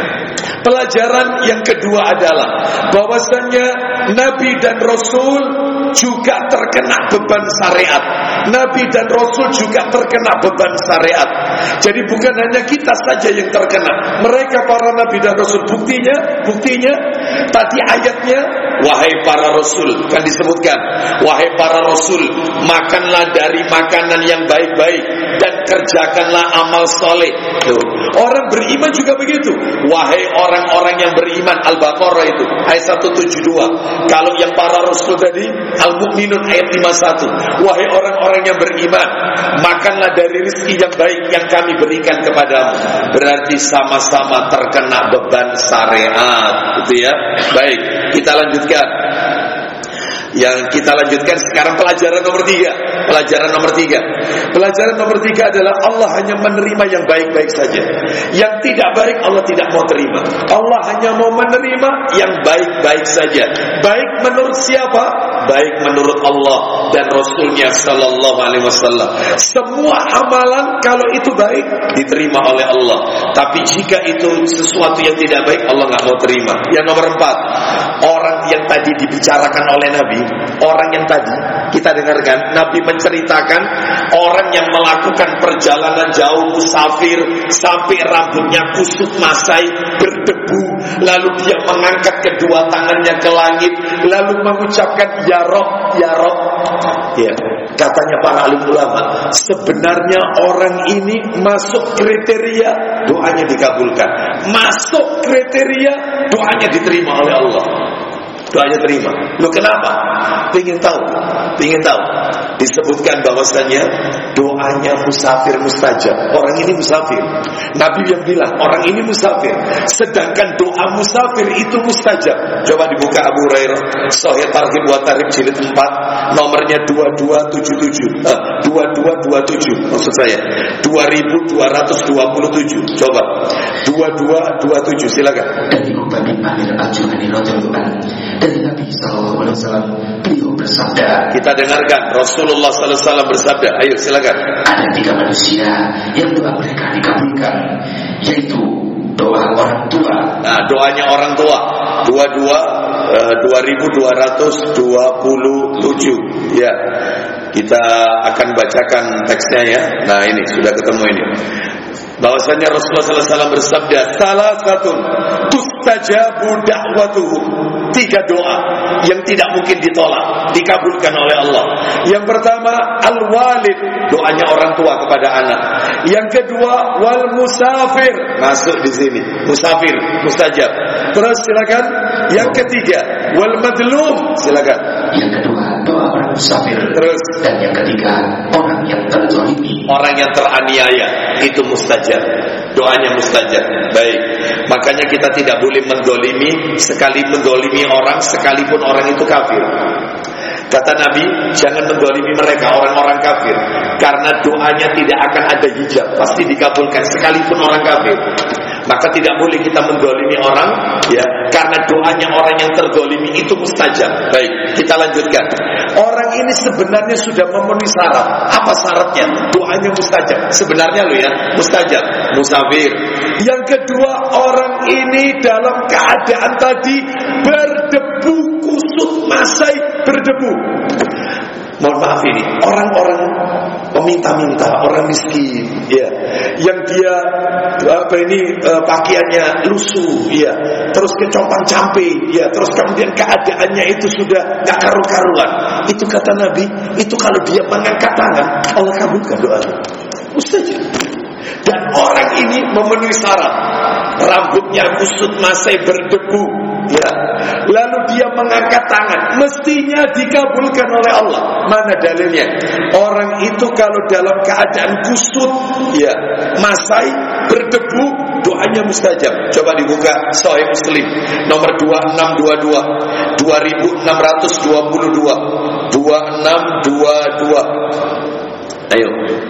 pelajaran yang kedua adalah bahwasannya Nabi dan Rasul juga terkena beban syariat. Nabi dan Rasul juga terkena beban syariat. Jadi bukan hanya kita saja yang terkena, mereka para Nabi dan Rasul. Buktinya tadi ayatnya, wahai para Rasul, kan disebutkan, wahai para Rasul, makanlah dari makanan yang baik-baik dan kerjakanlah amal soleh. Orang beriman juga begitu. Wahai orang-orang yang beriman, Al-Baqarah itu ayat 172. Kalau yang para Rasul tadi Al-Mu'minun ayat 51. Wahai orang-orang yang beriman, makanlah dari rezeki yang baik yang kami berikan kepadamu. Berarti sama-sama terkena beban syariat, gitu ya. Baik, kita lanjutkan. Yang kita lanjutkan sekarang pelajaran nomor 3. Pelajaran nomor 3. Pelajaran nomor 3 adalah Allah hanya menerima yang baik-baik saja. Yang tidak baik Allah tidak mau terima. Allah hanya mau menerima yang baik-baik saja. Baik menurut siapa? Baik menurut Allah dan Rasulnya sallallahu alaihi wasallam. Semua amalan kalau itu baik diterima oleh Allah. Tapi jika itu sesuatu yang tidak baik, Allah nggak mau terima. Yang nomor 4, orang yang tadi dibicarakan oleh Nabi, orang yang tadi kita dengarkan, Nabi menceritakan orang yang melakukan perjalanan jauh musafir sampai rambutnya kusut masai berdebu, lalu dia mengangkat kedua tangannya ke langit, lalu mengucapkan ya Rob, ya Rob. Ya, katanya para alim ulama, sebenarnya orang ini masuk kriteria doanya dikabulkan, masuk kriteria doanya diterima oleh Allah. Doanya terima. Loh kenapa? Pengen tahu. Disebutkan bahwasanya doanya musafir mustajab. Orang ini musafir. Nabi yang bilang orang ini musafir. Sedangkan doa musafir itu mustajab. Coba dibuka Abu Hurairah Sahih Targhib wa Tarhib jilid 4, nomornya 2277. 2227 maksud saya. 2227. Coba 2227 silakan. Dan Uqbah bin Amir Al-Juhani radhiyallahu anhu, dari Nabi sallallahu alaihi wasallam, beliau bersabda. Kita dengarkan Rasulullah sallallahu alaihi wasallam bersabda. Ayo silakan. Ada 3 manusia yang doa mereka dikabulkan, yaitu doa orang tua. Nah, doanya orang tua. 2227. Ya. Kita akan bacakan teksnya ya. Nah, ini sudah ketemu ini. Bahwasanya Rasulullah sallallahu alaihi wasallam bersabda, salah satu tustajabu da'watuhu. 3 doa yang tidak mungkin ditolak, dikabulkan oleh Allah. Yang pertama, al-walid, doanya orang tua kepada anak. Yang kedua, wal musafir, masuk di sini. Musafir, mustajab. Terus silakan. Yang ketiga, wal madlum, silakan. Yang kedua, doa orang musafir. Terus. Dan yang ketiga, orang yang terzalimi, orang yang teraniaya, itu mustajab. Doanya mustajab. Baik. Makanya kita tidak boleh mendolimi, sekali mendolimi orang, sekalipun orang itu kafir. Kata Nabi, jangan mendolimi mereka, orang-orang kafir, karena doanya tidak akan ada hijab, pasti dikabulkan sekalipun orang kafir. Maka tidak boleh kita mendolimi orang, ya, karena doanya orang yang terdolimi itu mustajab. Baik, kita lanjutkan. Orang ini sebenarnya sudah memenuhi syarat. Apa syaratnya? Doanya mustajab. Sebenarnya lo ya, mustajab, musafir. Yang kedua, orang ini dalam keadaan tadi berdebu, kusut masai berdebu. Mohon maaf ini, orang-orang peminta-minta, orang miskin, ya, yang dia pakaiannya lusuh, ya, terus kecompang-campe, ya, terus kemudian keadaannya itu sudah gak karu-karuan. Itu kata Nabi, itu kalau dia mengangkat tangan, Allah kabulkan doanya. Mustajab. Dan orang ini memenuhi syarat, rambutnya kusut masai berdebu, ya, lalu dia mengangkat tangan, mestinya dikabulkan oleh Allah. Mana dalilnya? Orang itu kalau dalam keadaan kusut, ya, masai berdebu, doanya mustajab. Coba dibuka Sahih Muslim nomor 2622, 2622, 2622. Ayo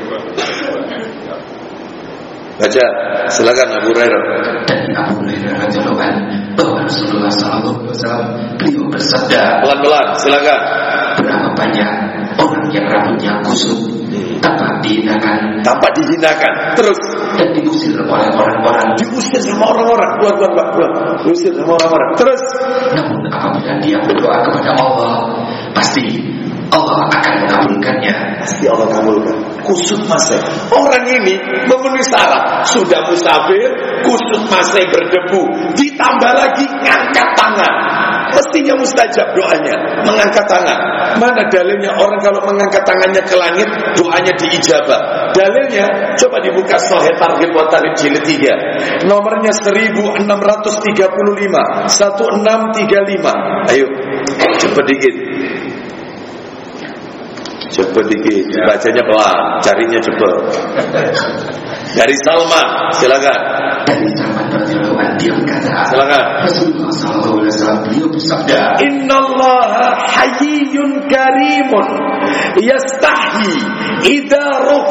baca, silakan Abu Hurairah. Dari Abu Hurairah radhiyallahu anhu, bahwa Rasulullah sallallahu alaihi wasallam beliau bersabda, pelan-pelan, silakan. Berapa banyak orang yang rambutnya kusut, tanpa dihinakan, terus dan diusir oleh orang-orang, diusir sama orang-orang, keluar, diusir sama orang-orang. Terus, namun apabila dia berdoa kepada Allah, pasti Allah akan mengabulkannya. Pasti Allah kabulkan. Kusut masai. Orang ini memenuhi syarat, sudah musafir, kusut masai berdebu, ditambah lagi ngangkat tangan. Mestinya mustajab doanya, mengangkat tangan. Mana dalilnya orang kalau mengangkat tangannya ke langit, doanya diijabah? Dalilnya, coba dibuka Sahih Targhib wa Tarhib jilid 3, nomornya 1635, 1635. Ayo, cepat dikit. Cepet dikit, bacanya pelan, carinya cepet. Dari Salman, silakan. Dari Salman radhiyallahu anhu dia berkata, silakan. Rasulullah SAW beliau bersabda, Innallaha hayyun karimun yastahi idza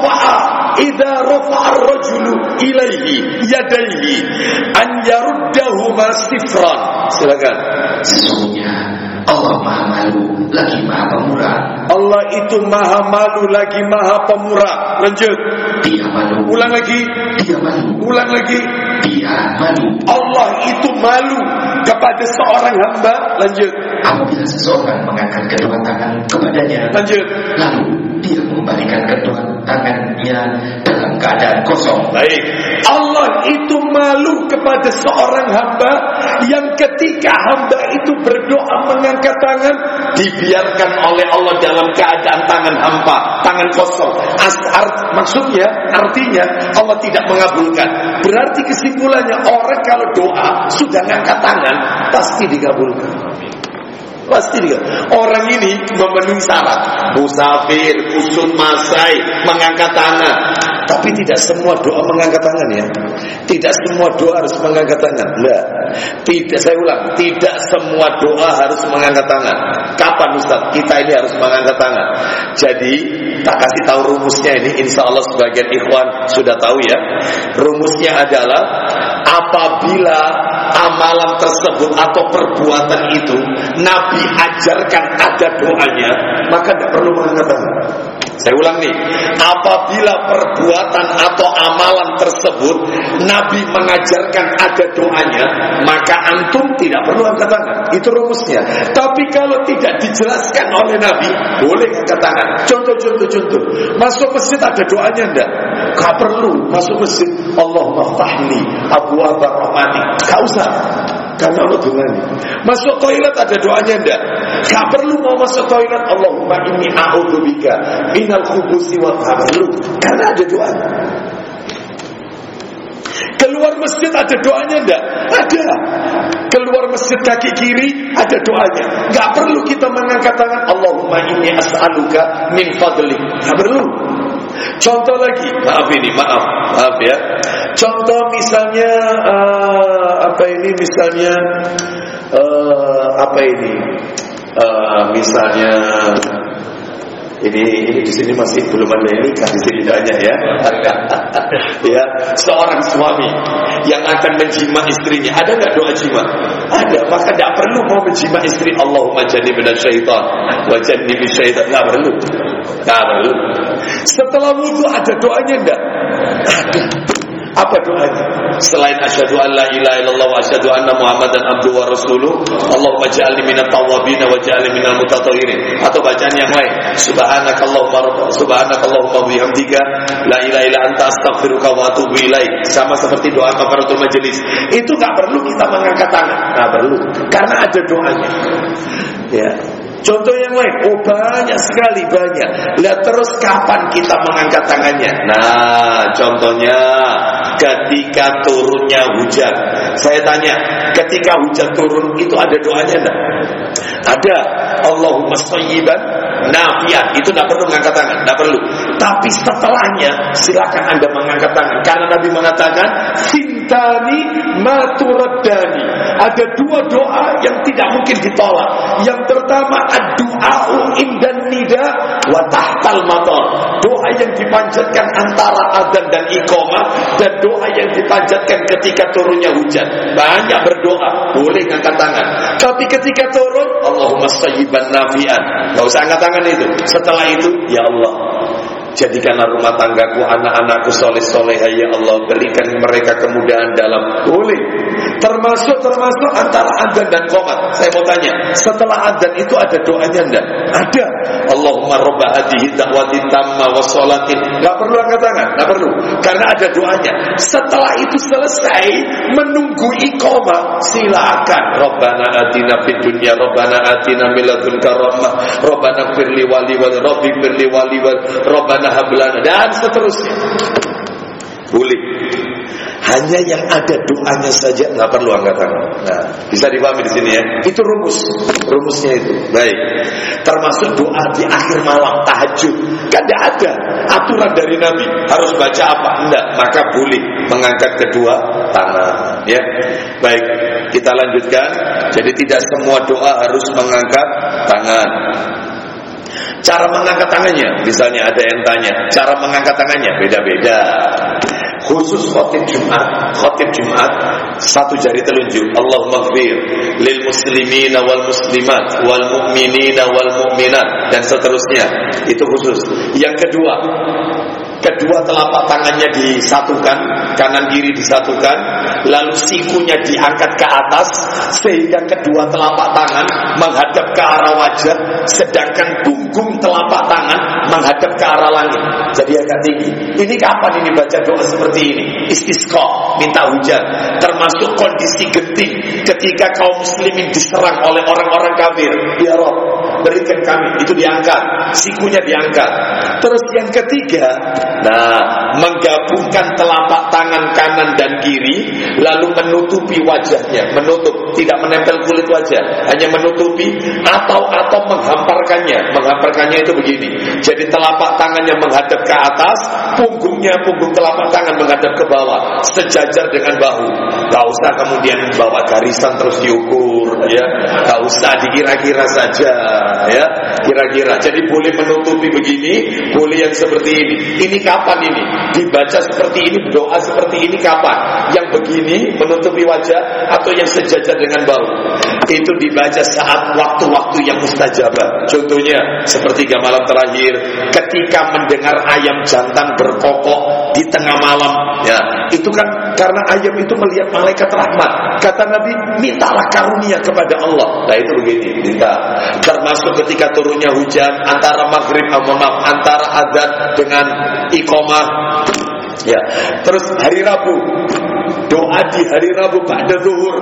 rafa'a ar-rajulu ilaihi yadaihi an yaruddahuma sifran. Silakan. Sesungguhnya Allah Maha Malu lagi Maha Pemurah. Allah itu Maha Malu lagi Maha Pemurah. Lanjut. Dia malu. Ulang lagi. Dia malu. Ulang lagi. Dia malu. Allah itu malu kepada seorang hamba. Lanjut. Apabila seseorang mengangkat kedua tangan kepadanya, lanjut, lalu dia mengembalikan kedua tangannya dalam keadaan kosong. Baik. Allah itu malu kepada seorang hamba yang ketika hamba itu berdoa mengangkat tangan, dibiarkan oleh Allah dalam keadaan tangan hampa, tangan kosong. Maksudnya, artinya Allah tidak mengabulkan. Berarti kesimpulannya, orang kalau doa sudah ngangkat tangan pasti dikabulkan. Pasti dia. Orang ini memenuhi syarat. Musafir, kusut masai, mengangkat tangan. Tapi tidak semua doa mengangkat tangan ya. Tidak semua doa harus mengangkat tangan. Enggak. Tidak, saya ulang, tidak semua doa harus mengangkat tangan. Kapan Ustaz kita ini harus mengangkat tangan? Jadi tak kasih tahu rumusnya ini. Insya Allah sebagian ikhwan sudah tahu ya. Rumusnya adalah apabila amalan tersebut atau perbuatan itu Nabi ajarkan ada doanya, maka tidak perlu mengangkat tangan. Saya ulang nih, apabila perbuatan atau amalan tersebut Nabi mengajarkan ada doanya, maka antum tidak perlu angkat tangan. Itu rumusnya. Tapi kalau tidak dijelaskan oleh Nabi, boleh angkat tangan. Contoh. Masuk masjid ada doanya enggak? Gak perlu masuk masjid Allahumma ftahli abwaaba rahmatik. Gak usah. Karena Allah doanya. Masuk toilet ada doanya enggak? Gak perlu mau masuk toilet Allahumma inni a'udzubika minal khubusi wal khaba'ith. Karena ada doanya. Keluar masjid ada doanya enggak? Ada. Keluar masjid kaki kiri ada doanya. Gak perlu kita mengangkat tangan Allahumma inni as'aluka min fadlik. Gak perlu. Contoh lagi, maaf ya. Contoh misalnya misalnya ini di sini masih belum ada ini kan di sini doanya ya. Ya, seorang suami yang akan menjima istrinya, ada nggak doa jima? Ada, maka tidak perlu mau menjima istri Allahumma jannibna syaitan wa jannibi syaitan, nggak perlu. Setelah wudu ada doanya enggak? Ada. Apa doanya? Selain asyhadu an la ilaha illallah wa asyhadu anna muhammadan abduhu wa rasuluh, Allahumma ja'alni minat tawwabin wa ja'alni minal mutatahhirin. Atau bacaan yang lain, subhanakallahumma bihamdika la ilaha illa anta astaghfiruka wa atubu ilaik. Sama seperti doa kafaratul majelis. Itu enggak perlu kita mengangkat tangan. Enggak perlu, karena ada doanya. Ya. Contoh yang lain, banyak sekali, banyak. Lihat terus kapan kita mengangkat tangannya. Nah, contohnya ketika turunnya hujan. Saya tanya, ketika hujan turun itu ada doanya enggak? Ada. Allahumma shayyiban nafi'an. Itu enggak perlu mengangkat tangan, enggak perlu. Tapi setelahnya silakan Anda mengangkat tangan, karena Nabi mengatakan sintani maturaddani. Ada dua doa yang tidak mungkin ditolak. Yang pertama ad-du'a'u indan nida wa tahtal matar. Doa yang dipanjatkan antara adzan dan iqamah, dan doa yang dipanjatkan ketika turunnya hujan. Banyak berdoa, boleh angkat tangan. Tapi ketika turun, Allahumma shayyiban nafi'an, enggak usah angkat tangan itu. Setelah itu, ya Allah, jadikanlah rumah tanggaku, anak-anakku soleh-solehah, ya Allah, berikan mereka kemudahan dalam. Boleh. Termasuk antara adzan dan qomat. Saya mau tanya, setelah adzan itu ada doanya enggak? Ada. Allahumma robba hadhihi da'wati tamma wa sholatin. Enggak perlu angkat tangan, enggak perlu, karena ada doanya. Setelah itu selesai, menunggu iqamah, silakan. Rabbana atina fid dunya, Rabbana atina min ladunka rahmah, Rabbana firli wali wal rabbi firli wali wal Rabbana hablana, dan seterusnya. Boleh. Hanya yang ada doanya saja, nggak perlu angkat tangan. Nah, bisa dipahami di sini ya. Itu rumusnya itu. Baik. Termasuk doa di akhir malam, tahajud. Kan tidak ada aturan dari Nabi harus baca apa, enggak. Maka boleh mengangkat kedua tangan. Ya, baik, kita lanjutkan. Jadi tidak semua doa harus mengangkat tangan. Cara mengangkat tangannya, misalnya ada yang tanya, cara mengangkat tangannya beda-beda. Khusus khotib Jumat, satu jari telunjuk, Allahumma ighfir lil muslimina wal muslimat wal mu'minina wal mu'minat, dan seterusnya. Itu khusus. Yang kedua telapak tangannya disatukan, kanan kiri disatukan, lalu sikunya diangkat ke atas sehingga kedua telapak tangan menghadap ke arah wajah, sedangkan punggung telapak tangan menghadap ke arah langit, jadi agak tinggi. Ini kapan ini baca doa seperti ini? Istisqa, minta hujan, termasuk kondisi genting ketika kaum muslimin diserang oleh orang-orang kafir. Ya Rabb, berikan kami, itu diangkat, sikunya diangkat. Terus yang ketiga, menggabungkan telapak tangan kanan dan kiri, lalu menutupi wajahnya, menutup, tidak menempel kulit wajah, hanya menutupi atau menghamparkannya. Menghamparkannya itu begini. Jadi telapak tangannya menghadap ke atas, punggung telapak tangan menghadap ke bawah, sejajar dengan bahu. Gak usah kemudian bawa garisan terus diukur, ya. Gak usah, dikira-kira saja, ya. Kira-kira. Jadi boleh menutupi begini, boleh yang seperti ini. Ini kapan ini? Dibaca seperti ini, doa seperti ini kapan? Yang begini menutupi wajah atau yang sejajar dengan bahu? Itu dibaca saat waktu-waktu yang mustajabah. Contohnya sepertiga malam terakhir, ketika mendengar ayam jantan berkokok di tengah malam, ya. Itu kan karena ayam itu melihat malaikat rahmat. Kata Nabi, mintalah karunia kepada Allah. Nah itu begini, minta. Termasuk ketika turunnya hujan antara maghrib, antara adzan dengan iqamah, ya. Terus hari Rabu, doa di hari Rabu ba'da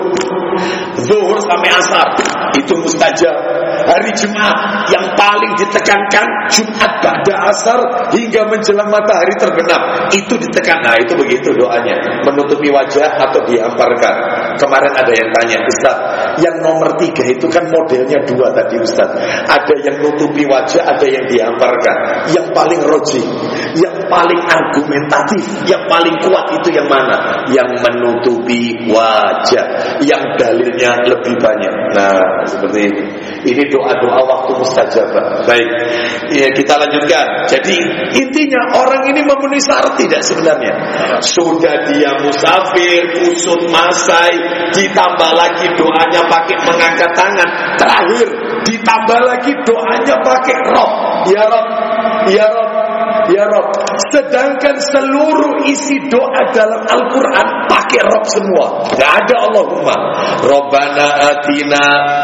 zuhur sampai asar, itu mustajab. Hari Jumat yang paling ditekankan Jumat ba'da asar hingga menjelang matahari terbenam, itu ditekan. Nah itu begitu doanya, menutupi wajah atau dihamparkan. Kemarin ada yang tanya, Ustaz, yang nomor 3 itu kan modelnya 2 tadi Ustaz, ada yang nutupi wajah, ada yang dihamparkan. Yang paling rojih, yang paling argumentatif, yang paling kuat itu yang mana? Yang menutupi wajah, yang dalilnya lebih banyak. Nah seperti ini. Ini doa-doa waktu mustajabah. Baik, ya, kita lanjutkan. Jadi intinya orang ini memenuhi syarat tidak sebenarnya? Sudah dia musafir, kusut masai, ditambah lagi doanya pakai mengangkat tangan. Terakhir ditambah lagi doanya pakai Rob. Ya Rob, ya Rob, ya Rob. Sedangkan seluruh isi doa dalam Al-Quran pakai Rob semua. Gak ada Allahumma. Rabbana atina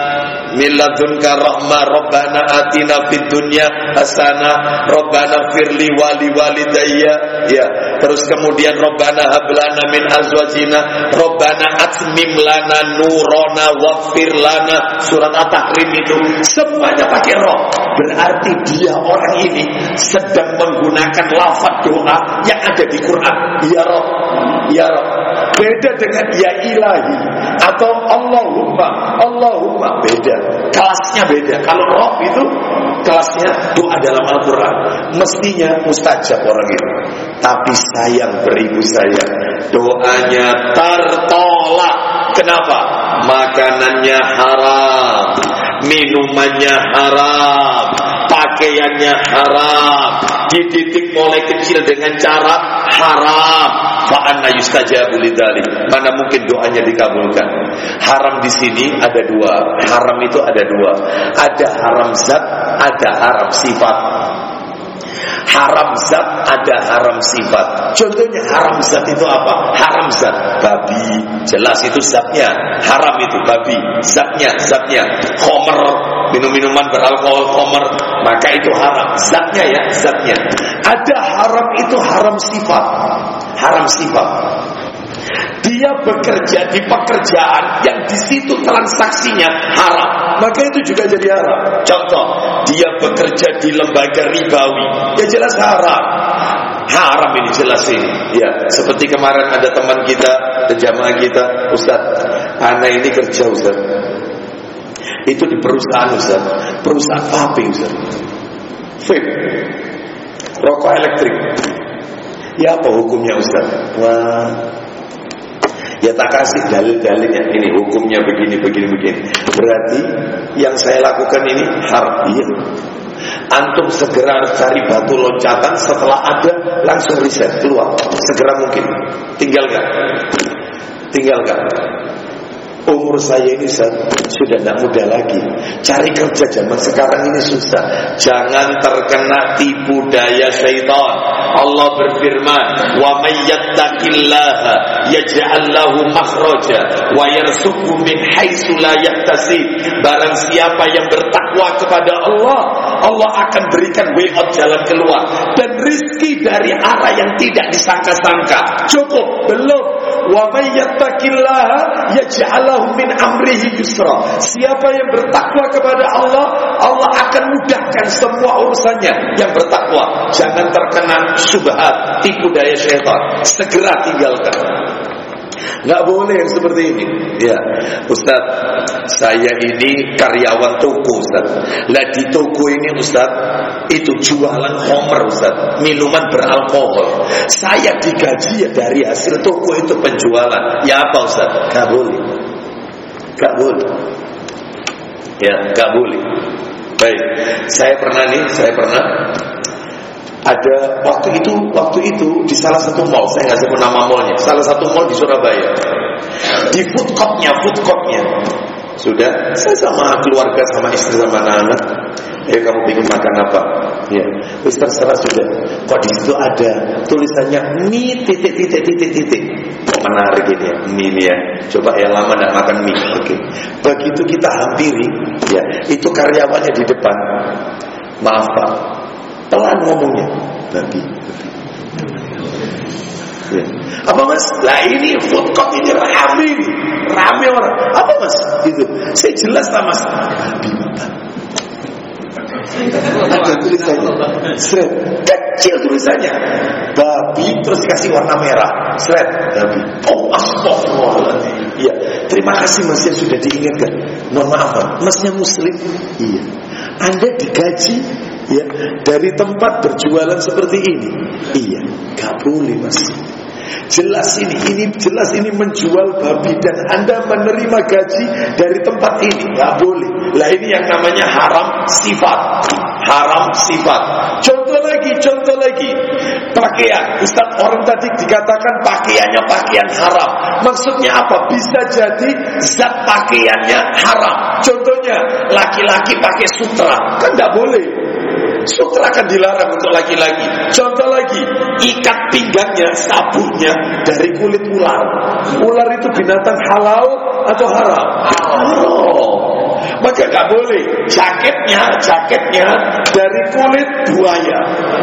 min ladunka rahmah, Rabbana atina fid dunya hasanah, Rabbana firli wali walidayya, ya. Terus kemudian Rabbana hablana min azwajina, Rabbana atmim lana nurana waghfir lana. Surat At-Tahrim itu semuanya pakai roh. Berarti dia orang ini sedang menggunakan lafaz doa yang ada di Quran. Ya Rabb, ya Rabb. Beda dengan ya ilahi atau Allahumma, Allahumma, beda. Kelasnya beda. Kalau Rabb itu kelasnya doa dalam Al-Quran, mestinya mustajab orang itu. Tapi sayang beribu saya, doanya tertolak. Kenapa? Makanannya haram, minumannya haram, pakaiannya haram, dididik mulai kecil dengan cara haram. Fa'anna yustajabu lidzalik. Mana mungkin doanya dikabulkan? Haram di sini ada 2. Haram itu ada 2. Ada haram zat, ada haram sifat. Haram zat, ada haram sifat. Contohnya haram zat itu apa? Haram zat, babi, jelas itu zatnya. Haram itu babi, zatnya. Khomer, minum-minuman beralkohol, khomer, maka itu haram. Zatnya ya, zatnya. Ada haram itu haram sifat. Haram sifat. Dia bekerja di pekerjaan yang di situ transaksinya haram, maka itu juga jadi haram. Contoh, dia bekerja di lembaga ribawi, ya jelas haram. Haram ini jelas ini. Ya, seperti kemarin ada teman kita, jamaah kita, Ustaz, anak ini kerja Ustaz, itu di perusahaan Ustaz. Perusahaan vape Ustaz, vape, rokok elektrik. Ya apa hukumnya Ustaz? Wah, Ya tak kasih dalil-dalilnya. Ini hukumnya begini. Berarti yang saya lakukan ini haram. Iya. Antum segera cari batu loncatan. Setelah ada langsung riset keluar segera mungkin. Tinggalkan. Umur saya ini sudah tidak muda lagi. Cari kerja zaman sekarang ini susah. Jangan terkena tipu daya syaitan. Allah berfirman, "Wa may yattaqillaha yaj'al lahu makhraja wa yarzuqhu min haitsu la yahtasib." Barang siapa yang bertakwa kepada Allah, Allah akan berikan way out, jalan keluar, dan rizki dari arah yang tidak disangka-sangka. Cukup? Belum. Wa may yattaqillaha yaj'al lahu min amrihi yusra. Siapa yang bertakwa kepada Allah, Allah akan mudahkan semua urusannya. Yang bertakwa jangan terkena syubhat, tipu daya syaitan. Segera tinggalkan. Nggak boleh yang seperti ini. Ya, Ustaz, saya ini karyawan toko, Ustaz. Lah di toko ini, Ustaz, itu jualan homer, Ustaz, minuman beralkohol. Saya digaji ya dari hasil toko itu penjualan. Ya apa, Ustaz? Nggak boleh. Ya, nggak boleh. Baik, saya pernah ada waktu itu di salah satu mall, saya nggak sebut nama mallnya, salah satu mall di Surabaya. Di food courtnya, sudah saya sama keluarga, sama istri, sama anak-anak. Kamu ingin makan apa? Ya, terserah sudah. Kok di situ ada tulisannya mie titik. Menarik ini ya, mie ini ya. Coba yang lama tidak makan mie. Oke. Begitu kita hampiri, ya, itu karyawannya di depan. Maaf Pak, pelan ngomongnya. Babi. Ya. Apa Mas? Lah ini food court ini rame orang. Apa Mas? Itu. Saya jelas lah Mas. Babi. Ada tulisannya, kecil tulisannya, babi, terus dikasih warna merah, babi. Oh, astagfirullahaladzim. Iya, terima kasih Mas yang sudah diingatkan. Mohon maaf Pak, Masnya Muslim. Iya, Anda digaji ya dari tempat berjualan seperti ini. Iya, gak boleh Mas. Jelas ini menjual babi dan Anda menerima gaji dari tempat ini, nggak boleh. Lah ini yang namanya haram sifat. Contoh lagi, pakaian. Ustaz, orang tadi dikatakan pakaiannya pakaian haram. Maksudnya apa? Bisa jadi zat pakaiannya haram. Contohnya laki-laki pakai sutra, kan nggak boleh. Sutra kan dilarang untuk laki-laki. Contoh lagi, ikat pinggangnya, sabunnya dari kulit ular. Ular itu binatang halal atau haram? Haram. Maka gak boleh. Jaketnya dari kulit buaya.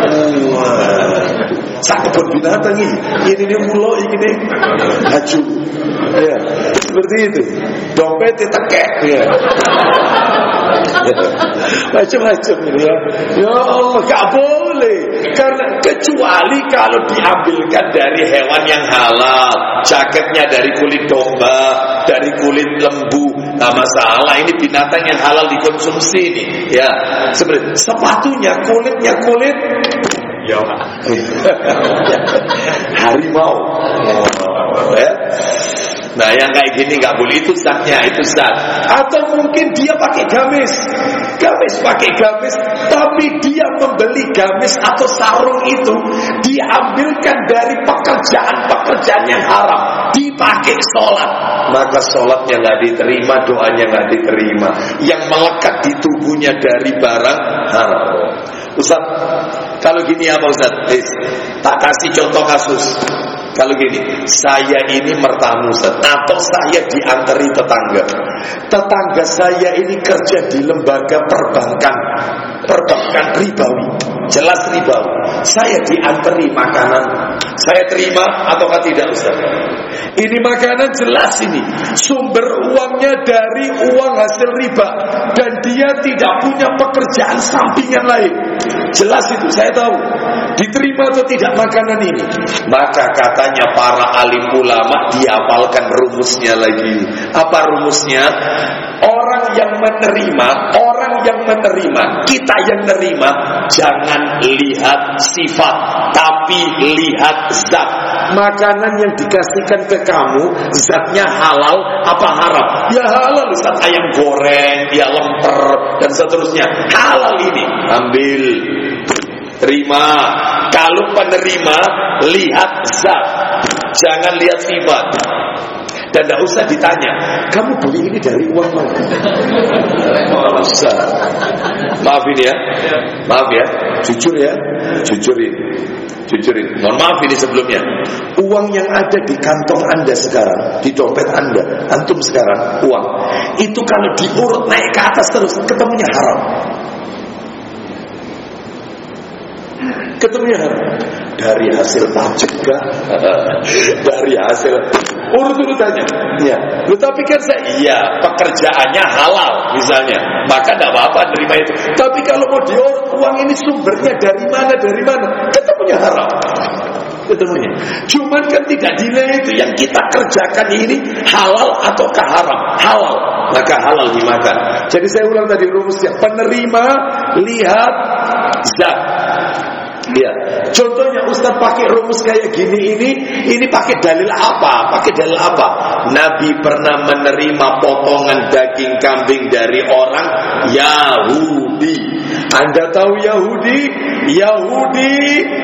Sakit binatang ini. Ini ulo, ini haju. Ya, seperti itu. Dompetnya tekek. Ya. Macam-macam ya. Ya Allah, gak boleh. Karena kecuali kalau diambilkan dari hewan yang halal. Jaketnya dari kulit domba, dari kulit lembu, nggak masalah. Ini binatang yang halal dikonsumsi nih. Ya, seperti sepatunya kulitnya kulit ya harimau. Ya. Nah yang kayak gini nggak boleh, itu zatnya, itu zat. Atau mungkin dia pakai gamis, tapi dia membeli gamis atau sarung itu diambilkan dari pekerjaan yang haram, dipakai sholat, maka sholatnya nggak diterima, doanya nggak diterima. Yang melekat di tubuhnya dari barang haram. Ustaz, kalau gini apa Ustaz? Tak kasih contoh kasus. Kalau gini, saya ini mertamu Ustaz, atau saya diantari tetangga saya ini kerja di lembaga perbankan ribawi, jelas ribawi. Saya diantari makanan, saya terima atau tidak Ustaz? Ini makanan jelas ini sumber uangnya dari uang hasil riba, dan dia tidak punya pekerjaan sampingan lain. Jelas itu, saya tahu. Diterima atau tidak makanan ini? Maka katanya para alim ulama dihafalkan rumusnya lagi. Apa rumusnya? Orang yang menerima, kita yang menerima, jangan lihat sifat, tapi Tapi lihat zat. Makanan yang dikasihkan ke kamu, zatnya halal apa haram? Ya halal, Ustaz. Ayam goreng, ya lemper, dan seterusnya. Halal ini. Ambil, terima. Kalau penerima, lihat zat, jangan lihat sifat. Dan tidak usah ditanya, kamu beli ini dari uang mana? Tidak usah. Maaf ini ya, maaf ya, jujur ya, jujurin. Mohon maaf ini sebelumnya. Uang yang ada di kantong Anda sekarang, di dompet Anda, antum sekarang, uang itu kalau diurut naik ke atas terus, ketemunya haram. Ketemunya haram. Dari hasil pajak kah? Dari hasil urut-urutannya. Ya. Lu tapi kan iya, pekerjaannya halal misalnya, maka tidak apa-apa terima itu. Tapi kalau mau diurut uang ini sumbernya dari mana? Ketemunya haram. Ketemunya. Cuman kan tidak dinilai itu yang kita kerjakan ini halal ataukah haram? Halal, maka halal dimakan. Jadi saya ulang tadi rumusnya, penerima lihat zat. Ya, contohnya Ustaz pakai rumus kayak gini ini pakai dalil apa? Nabi pernah menerima potongan daging kambing dari orang Yahudi. Anda tahu Yahudi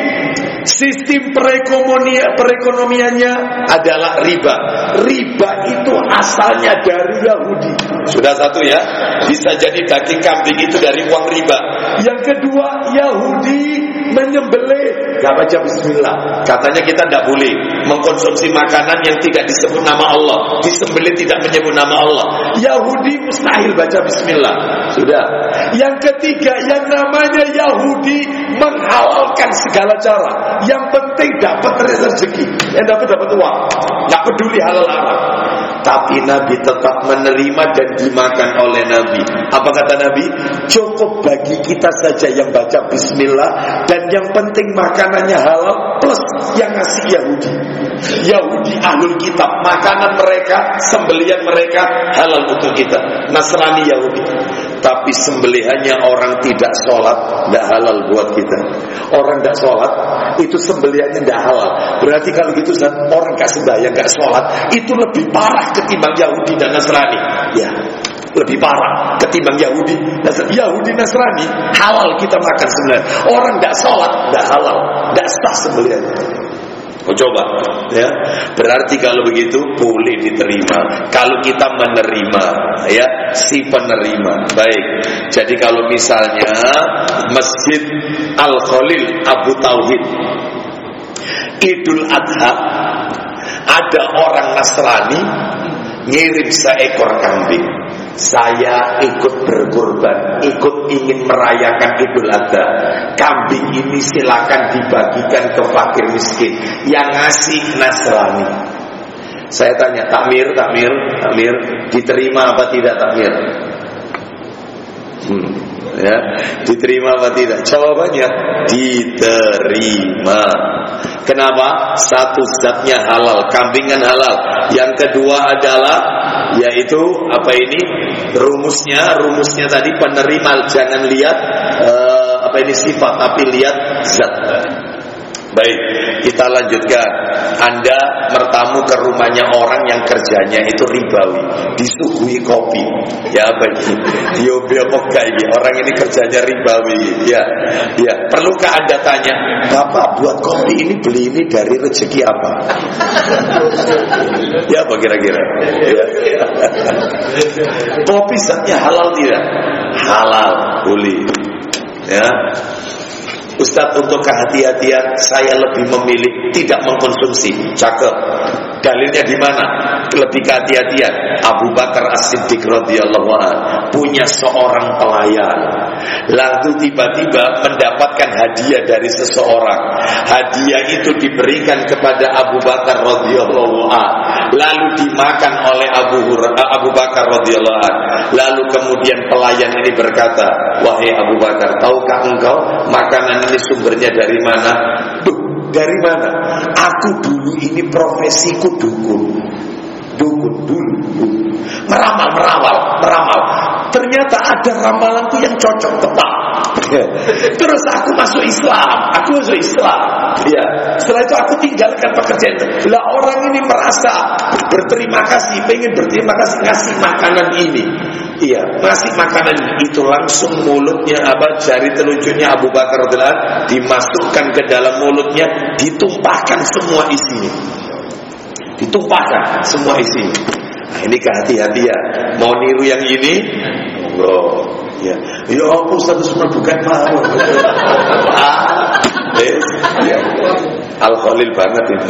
sistem perekonomiannya adalah riba. Riba itu asalnya dari Yahudi. Sudah satu ya, bisa jadi daging kambing itu dari uang riba. Yang kedua, Yahudi menyembelih, gak baca bismillah. Katanya kita tidak boleh mengkonsumsi makanan yang tidak disebut nama Allah. Disembelih tidak menyebut nama Allah. Yahudi mustahil baca bismillah. Sudah. Yang ketiga, yang namanya Yahudi menghalalkan segala cara. Yang penting dapat rezeki, yang dapat uang, nggak peduli halal haram. Tapi Nabi tetap menerima dan dimakan oleh Nabi. Apa kata Nabi? Cukup bagi kita saja yang baca bismillah, dan yang penting makanannya halal, plus yang ngasih Yahudi ahlul kitab, makanan mereka, sembelihan mereka halal untuk kita. Nasrani Yahudi. Tapi sembelihannya orang tidak sholat, tidak halal buat kita. Orang tidak sholat, itu sembelihannya tidak halal. Berarti kalau gitu orang gak sembahyang, gak sholat, itu lebih parah ketimbang Yahudi dan Nasrani. Ya, lebih parah ketimbang Yahudi Nasrani. Halal kita makan sembelihan. Orang tidak sholat, tidak halal, tidak sah sembelihannya. Coba ya, berarti kalau begitu boleh diterima kalau kita menerima, ya, si penerima. Baik. Jadi kalau misalnya Masjid Al-Khalil Abu Tauhid Idul Adha, ada orang Nasrani ngirim seekor kambing. Saya ikut berkurban, ikut ingin merayakan Idul Adha. Kambing ini silakan dibagikan ke fakir miskin. Yang ngasih Nasrani. Saya tanya, takmir, diterima apa tidak takmir? Ya, diterima apa tidak? Jawabannya diterima. Kenapa? Satu, zatnya halal, kambingan halal. Yang kedua adalah, yaitu apa ini? Rumusnya tadi penerima jangan lihat sifat, tapi lihat zat. Baik, kita lanjutkan. Anda bertamu ke rumahnya orang yang kerjanya itu ribawi, disuguhi kopi. Ya apa ini? Dia pokok ini. Orang ini kerjanya ribawi. Ya. Perlukah Anda tanya, Bapak buat kopi ini beli ini dari rezeki apa? Ya apa kira-kira? Ya. Kopi zatnya halal tidak? Halal, boleh. Ya. Ustaz, untuk kehati-hatian saya lebih memilih tidak mengkonsumsi. Cakep. Dalilnya di mana? Lebih kehati-hatian. Abu Bakar As-Siddiq radhiyallahu anhu punya seorang pelayan. Lalu tiba-tiba mendapatkan hadiah dari seseorang. Hadiah itu diberikan kepada Abu Bakar radhiyallahu anhu. Lalu dimakan oleh Abu Bakar radhiyallahu anhu. Lalu kemudian pelayan ini berkata, "Wahai Abu Bakar, tahukah engkau makanan ini sumbernya dari mana?" Duh, dari mana? Aku dulu ini profesiku dukun dulu. Meramal. Ternyata ada ramalanku yang cocok, tepat. Terus aku masuk Islam, aku masuk Islam. Ya, setelah itu aku tinggalkan pekerjaan itu. Lah orang ini merasa berterima kasih, pengen berterima kasih, ngasih makanan ini. Iya, ngasih makanan itu langsung mulutnya jari telunjuknya Abu Bakar radhiyallahu anhu dimasukkan ke dalam mulutnya, ditumpahkan semua isinya. Ditumpahkan semua isinya. Nah, ini kehati-hatian. Mau niru yang ini? Ya, ya Ustaz semua bukan mau. Ya. Al-Khalil banget ini.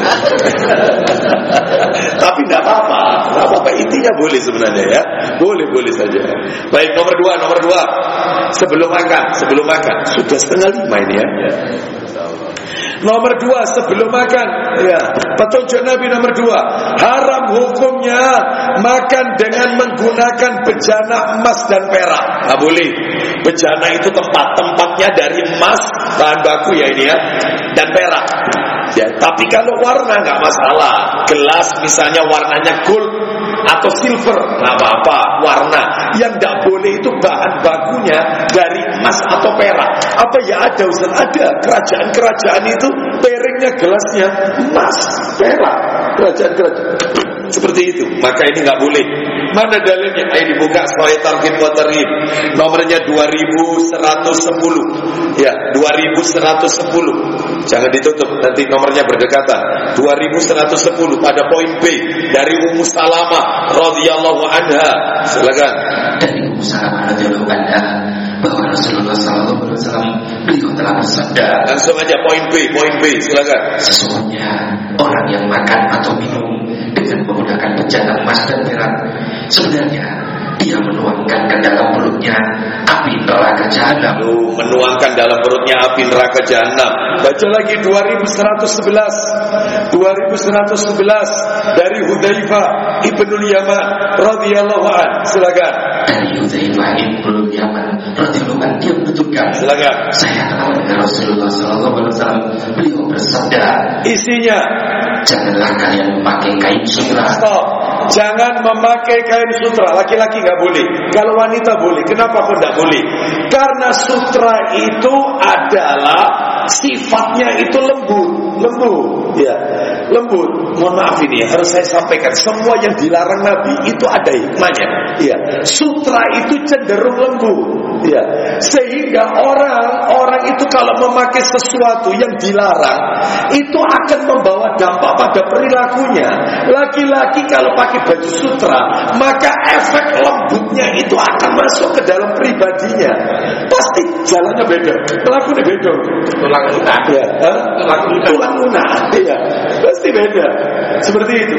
Tapi tidak apa-apa, intinya boleh sebenarnya ya, boleh saja. Baik, nomor dua. Sebelum makan, sudah 4:30 ini ya. Nomor 2 sebelum makan, ya, petunjuk Nabi nomor 2, haram hukumnya makan dengan menggunakan bejana emas dan perak. Nggak boleh. Bejana itu tempatnya dari emas, bahan baku ya ini ya, dan perak. Ya, tapi kalau warna nggak masalah. Gelas misalnya warnanya gold atau silver, nggak apa-apa. Warna yang nggak boleh itu bahan bakunya dari emas atau perak. Apa ya ada Ustaz? Ada kerajaan itu piringnya gelasnya emas, perak, kerajaan seperti itu. Maka ini nggak boleh. Mana dalilnya? Ayo dibuka Sahih Targhib wa Tarhib, nomornya 2110. Ya, 2110. Jangan ditutup, nanti nomornya berdekatan. 2110 pada poin B dari Ummu Salamah radhiyallahu anha. Silakan. Dari Ummu Salamah radhiyallahu anha bahwa Rasulullah sallallahu alaihi wasallam beliau telah bersabda. Langsung aja poin B, silakan. Sesungguhnya orang yang makan atau minum dengan menggunakan bejana emas dan perak, sebenarnya dia menuangkan ke dalam perutnya api neraka jahanam. Menuangkan dalam perutnya api neraka jahanam. Baca lagi 2111 dari Hudzaifah ibnul Yaman radhiyallahu anhu. Silakan. Dari Hudzaifah ibnul Yaman radhiyallahu anhu dia betulkan. Silakan. Saya telah mendengar Rasulullah sallallahu alaihi wasallam beliau bersabda. Isinya, janganlah kalian memakai kain sutra. Stop. Jangan memakai kain sutra. Laki-laki nggak boleh. Kalau wanita boleh. Kenapa kok nggak boleh? Karena sutra itu adalah sifatnya itu lembut, ya, lembut. Mohon maaf ini harus saya sampaikan. Semua yang dilarang Nabi itu ada hikmahnya. Ya, sutra itu cenderung lembut. Ya, sehingga orang itu kalau memakai sesuatu yang dilarang itu akan membawa dampak pada perilakunya. Laki-laki kalau pakai baju sutra, maka efek lembutnya itu akan masuk ke dalam pribadinya. Pasti jalannya beda, pelakunya beda. Tulang lunak, ya, tulang lunak, ya, pasti beda. Seperti itu.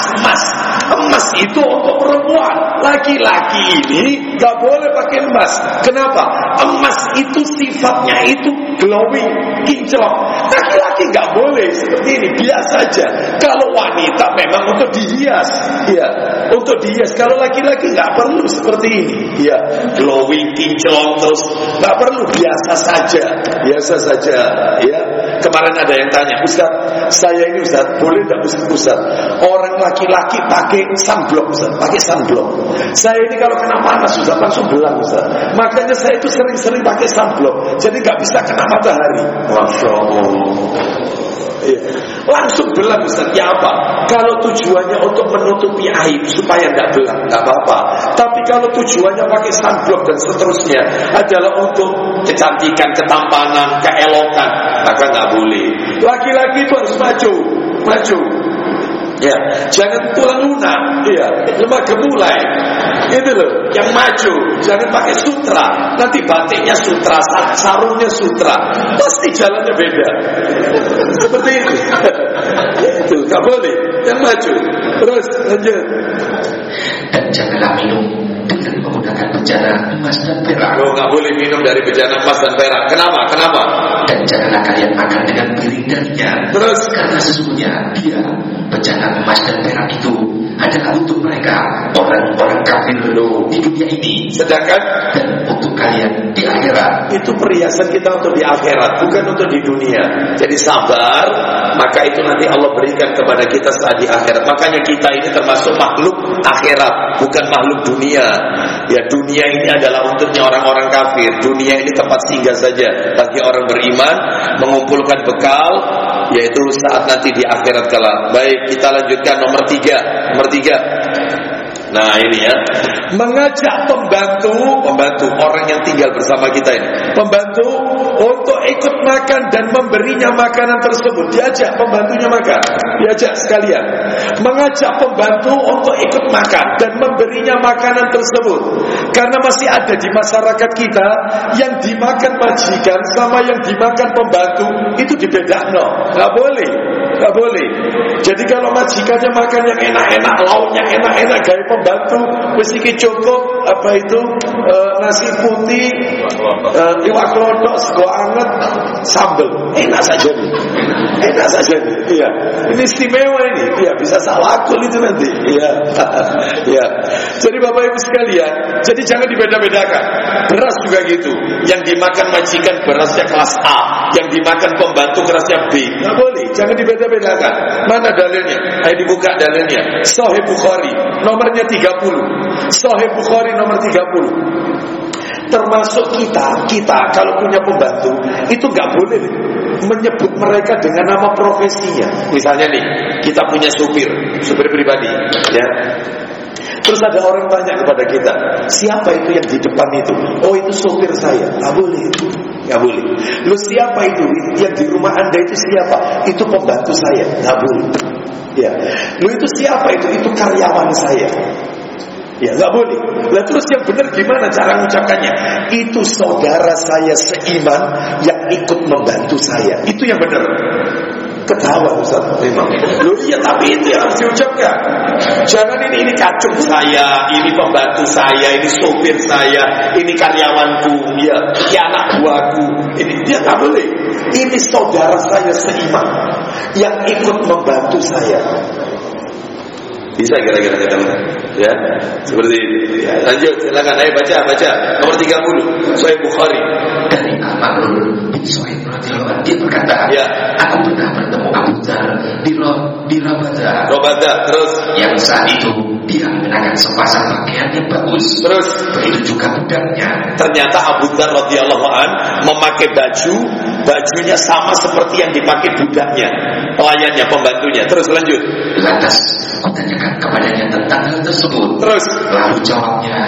Emas itu untuk perempuan. Laki-laki ini nggak boleh pakai emas. Kenapa? Emas itu sifatnya itu glowing, kinclong. Laki-laki nggak boleh seperti ini, biasa saja. Kalau wanita memang untuk dihias, ya, untuk dihias. Kalau laki-laki nggak perlu seperti ini, ya, glowing, kinclong terus, nggak perlu, biasa saja, ya. Kemarin ada yang tanya, Ustaz, saya ini Ustaz, boleh nggak Ustaz? Orang laki-laki pakai sunblock Ustaz, pakai sunblock. Saya ini kalau kena panas Ustaz langsung belang Ustaz. Makanya saya itu sering-sering pakai sunblock, jadi nggak bisa kena matahari. Masya Allah. Iya. Langsung belang Ustaz. Ya apa? Kalau tujuannya untuk menutupi aib supaya tidak belang, nggak apa-apa. Tapi kalau tujuannya pakai sunblock dan seterusnya adalah untuk kecantikan, ketampanan, keelokan, maka nggak boleh. Laki-laki itu harus maju. Ya, jangan tulang lunak, ya, lemah gemulai. Itu loh, yang maju. Jangan pakai sutra. Nanti batiknya sutra, sarungnya sutra. Pasti jalannya beda. Seperti itu. Itu nggak boleh. Yang maju. Terus lanjut. Dan janganlah minum dengan menggunakan bejana emas dan perak. Nggak boleh minum dari bejana emas dan perak. Kenapa? Dan janganlah kalian makan dengan piring darinya. Terus, karena sesungguhnya dia bencana emas dan perak itu adalah untuk mereka orang-orang kafir di dunia ini, sedangkan dan untuk kalian di akhirat. Itu perhiasan kita untuk di akhirat, bukan untuk di dunia. Jadi sabar, maka itu nanti Allah berikan kepada kita saat di akhirat. Makanya kita ini termasuk makhluk akhirat, bukan makhluk dunia. Ya, dunia ini adalah untuknya orang-orang kafir. Dunia ini tempat singgah saja bagi orang beriman, mengumpulkan bekal, yaitu saat nanti di akhirat kelak. Baik, kita lanjutkan nomor 3. Nomor 3. Nah ini ya, mengajak pembantu orang yang tinggal bersama kita ini, pembantu untuk ikut makan dan memberinya makanan tersebut. Diajak pembantunya makan, diajak sekalian. Mengajak pembantu untuk ikut makan dan memberinya makanan tersebut. Karena masih ada di masyarakat kita yang dimakan majikan sama yang dimakan pembantu itu dibedakan. Nggak boleh. Nggak boleh. Jadi kalau majikannya makan yang enak-enak, lauknya enak-enak, gaya pembantu wis iki cukup nasi putih, iwak klodok, sego anget, sambel, enak saja nih. Enak saja nih. Iya. Ini istimewa ini. Iya, bisa salah akul itu nanti. Iya. Iya. Jadi Bapak Ibu sekalian, jadi jangan dibeda-bedakan. Beras juga gitu. Yang dimakan majikan berasnya kelas A, yang dimakan pembantu berasnya B. Nggak boleh. Jangan dibeda-bedakan. Mana dalilnya? Ayo dibuka dalilnya. Sahih Bukhari nomornya 30. Sahih Bukhari nomor 30. Termasuk kita kalau punya pembantu itu nggak boleh menyebut mereka dengan nama profesinya. Misalnya nih, kita punya supir pribadi, ya. Terus ada orang tanya kepada kita, siapa itu yang di depan itu? Oh, itu supir saya. Nggak boleh itu. Nggak boleh. Lu siapa itu? Yang di rumah Anda itu siapa? Itu pembantu saya. Nggak boleh. Ya. Lu itu siapa itu? Itu karyawan saya. Ya, nggak boleh. Lah terus yang benar gimana cara mengucapkannya? Itu saudara saya seiman yang ikut membantu saya. Itu yang benar. Ketawa Ustaz memang. Loh iya, tapi itu yang harus diucapkan. Jangan ini kacung saya, ini pembantu saya, ini sopir saya, ini karyawanku, ya, ini anak buahku. Ini dia nggak boleh. Ini saudara saya seiman yang ikut membantu saya. Bisa kira-kira ya, seperti itu. Ya, lanjut, silakan. Ayo baca nomor 30 Sahih Bukhari. Dari Al-Ma'rur bin Suhaib radhiyallahu anhu, dia berkata, ya, aku pernah bertemu Abu Dzar di Rabada. Terus yang saat itu dia mengenakan sepasang pakaian yang bagus. Terus begitu juga budaknya. Ternyata Abu Dzar radhiyallahu anhu memakai bajunya sama seperti yang dipakai budaknya, pelayannya, pembantunya. Terus lanjut. Lantas kutanyakan kepadanya tentang hal tersebut. Terus lalu jawabnya,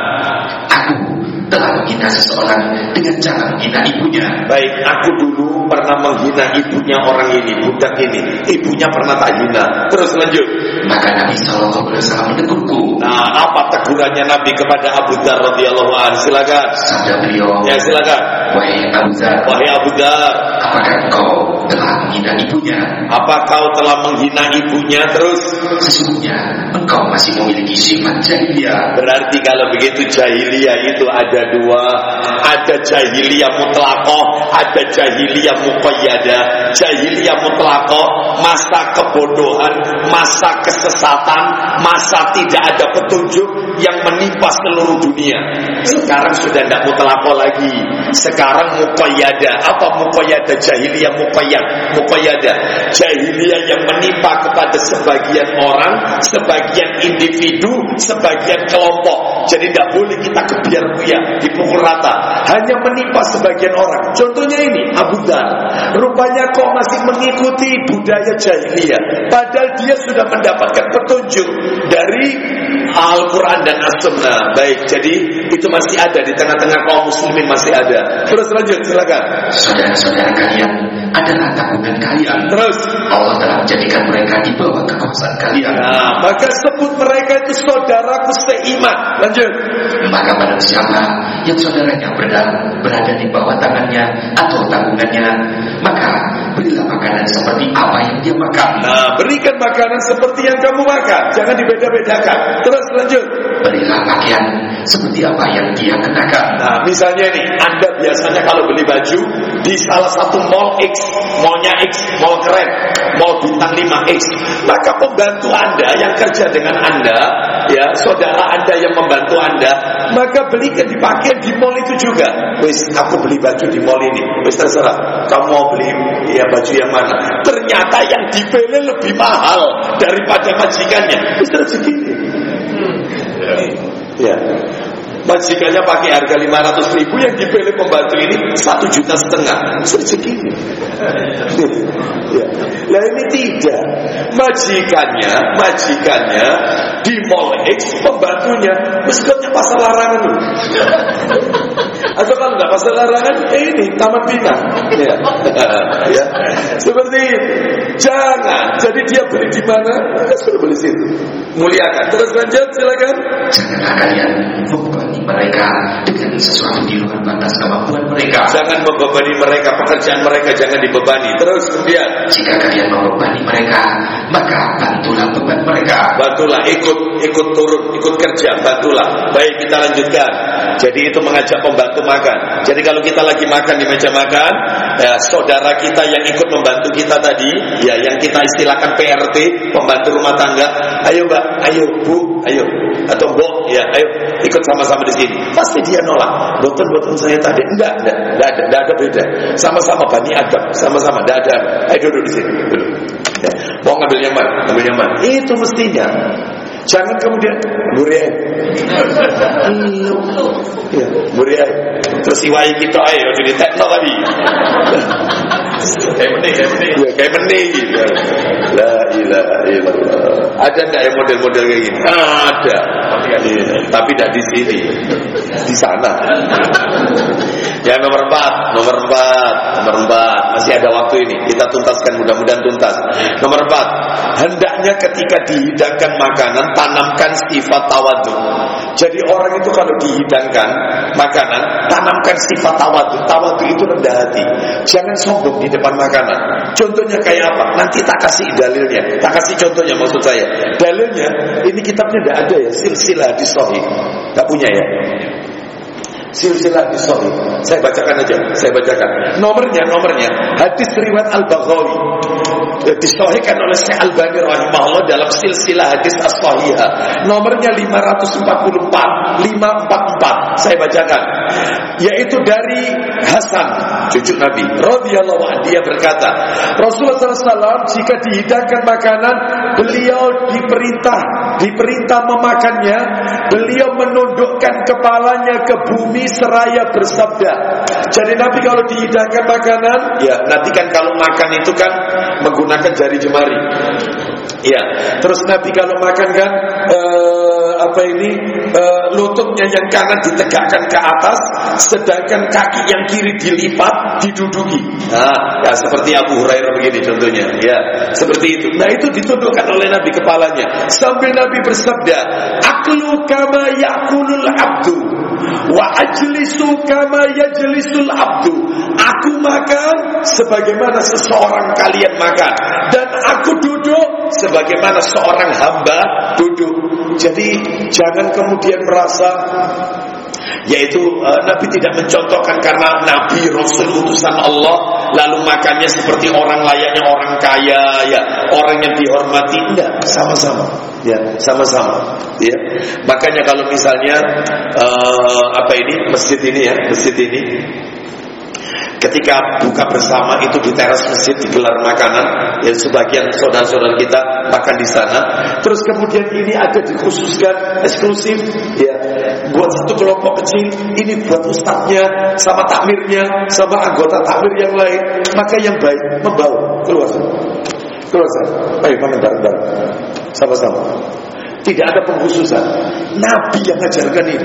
aku telah menghina seseorang dengan cara menghina ibunya. Baik, aku dulu pernah menghina ibunya orang ini, budak ini. Ibunya pernah tak hina. Terus lanjut. Maka Nabi SAW menegurku. Nah, apa tegurannya Nabi kepada Abu Dzar radhiyallahu anhu? Silakan. Sabda beliau. Ya, silakan. Wahai Abu Dzar, apakah kau telah menghina ibunya? Apa kau telah menghina ibunya? Terus sesungguhnya engkau masih memiliki sifat jahiliyah. Berarti kalau begitu jahiliyah itu ada dua. Ada jahiliyah mutlaqah, ada jahiliyah muqayyadah. Jahiliyah mutlaqah, masa kebodohan, masa kesesatan, masa tidak ada petunjuk yang menimpa seluruh dunia. Sekarang sudah tidak mutlaqah lagi. Sekarang muqayyadah. Apa muqayyadah? Jahiliyah muqayyadah. Jahiliyah yang menimpa kepada sebagian orang, sebagian individu, sebagian kelompok. Jadi tidak boleh kita kebiar-biar, dipukul rata. Hanya menimpa sebagian orang. Contohnya ini, Abu Dzar. Rupanya kau masih mengikuti budaya jahiliyah, padahal dia sudah mendapatkan petunjuk dari Al-Quran dan As-Sunnah. Baik, jadi itu masih ada di tengah-tengah kaum muslimin, masih ada. Terus lanjut, silakan. Saudara-saudara kalian adalah tanggungan kalian. Terus Allah telah menjadikan mereka di bawah kekuasaan kalian. Nah, maka sebut mereka itu saudaraku seiman. Lanjut. Maka barang siapa yang saudaranya berada di bawah tangannya atau tanggungannya, maka berilah makanan seperti apa yang dia makan. Nah, berikan makanan seperti yang kamu makan. Jangan dibeda-bedakan. Terus lanjut. Berilah pakaian seperti apa yang dia kenakan. Nah, misalnya nih, Anda biasanya kalau beli baju di salah satu mall X, mallnya X, mall keren, mall bintang 5X, maka pembantu Anda yang kerja dengan Anda, ya, saudara Anda yang membantu Anda, maka belikan dipakai di mall itu juga. Wis, aku beli baju di mall ini. Wis, terserah, kamu mau beli ya baju yang mana. Ternyata yang dipilih lebih mahal daripada majikannya. Wis, rezeki. Ya, majikannya pakai harga 500.000, yang dipilih pembantu ini 1,5 juta. Rezeki. Ya. Nah, ini tidak. Majikannya di mall X, pembantunya mesikotnya pasar larangan dulu. Atau kalau nggak pasar larangan, ini Taman Pinang. Ya. Ya. Seperti itu. Jangan. Jadi dia beli di mana? Dia suruh beli situ. Muliakan. Terus lanjut, silakan. Janganlah kalian membebani mereka dengan sesuatu di luar batas kemampuan mereka. Jangan membebani mereka, pekerjaan mereka jangan dibebani. Terus kemudian, jika kalian membebani mereka, maka bantulah beban mereka. Bantulah, ikut turun, ikut kerja, bantulah. Baik, kita lanjutkan. Jadi itu mengajak pembantu makan. Jadi kalau kita lagi makan di meja makan, ya, saudara kita yang ikut membantu kita tadi, ya, yang kita istilahkan PRT, pembantu rumah tangga, ayo Mbak, ayo Bu, ayo, atau Mbok, ya, ayo ikut sama-sama di sini. Pasti dia nolak. Boten saya tadi, enggak ada beda. Sama-sama Bani Adam, sama-sama, enggak ada. Ayo duduk di sini, duduk. Ya. Mau ngambil yang mana? Itu mestinya. Jangan kemudian Buriai. Ya, Buriai. Terus iwai kita ayo jadi tekno tadi. Kayak benih gitu. La ilaha illallah. Ada enggak yang model-model kayak gini? Ada. Tapi tidak di sini. Di sana. Ya, nomor 4 masih ada waktu ini, kita tuntaskan, mudah-mudahan tuntas. Nomor 4, hendaknya ketika dihidangkan makanan tanamkan sifat tawadhu. Jadi orang itu kalau dihidangkan makanan, tanamkan sifat tawadhu. Tawadhu itu rendah hati. Jangan sombong di depan makanan. Contohnya kayak apa? Nanti tak kasih dalilnya, tak kasih contohnya maksud saya. Dalilnya ini kitabnya tidak ada ya, silsilah hadis sahih. Tak punya ya. Silsilah hadis sahih. Saya bacakan aja. Nomornya hadis riwayat Al-Baghawi. Disahihkan oleh Syekh Albani rahimahullah dalam silsilah hadis as-sahihah. Nomornya 544. Saya bacakan. Yaitu dari Hasan, cucu Nabi radhiyallahu anhu, dia berkata, Rasulullah SAW jika dihidangkan makanan, beliau diperintah memakannya. Beliau menundukkan kepalanya ke bumi seraya bersabda. Jadi Nabi kalau dihidangkan makanan, ya nanti kan kalau makan itu kan menggunakan jari jemari. Ya, terus Nabi kalau makan kan lututnya yang kanan ditegakkan ke atas, sedangkan kaki yang kiri dilipat diduduki. Nah, ya seperti Abu Hurairah begini contohnya. Ya, seperti itu. Nah, itu ditundukkan oleh Nabi kepalanya sambil Nabi bersabda, "Aklu kama yakulul abdu wa ajlisu kama yajlisul abdu." Aku makan sebagaimana seseorang kalian makan, dan aku duduk sebagaimana seorang hamba duduk. Jadi jangan kemudian merasa, yaitu Nabi tidak mencontohkan karena Nabi Rasul utusan Allah lalu makannya seperti orang layaknya orang kaya, ya, orang yang dihormati. Enggak, sama-sama. Ya, sama-sama. Ya. Makanya kalau misalnya masjid ini ketika buka bersama itu di teras masjid digelar makanan, ya sebagian saudara-saudara kita makan di sana. Terus kemudian ini ada dikhususkan eksklusif, ya, buat satu kelompok kecil. Ini buat ustadznya, sama takmirnya, sama anggota takmir yang lain. Maka yang baik membawa keluar sana. Ayo makan bareng-bareng, sama-sama. Tidak ada pengkhususan. Nabi yang ngajarkan ini.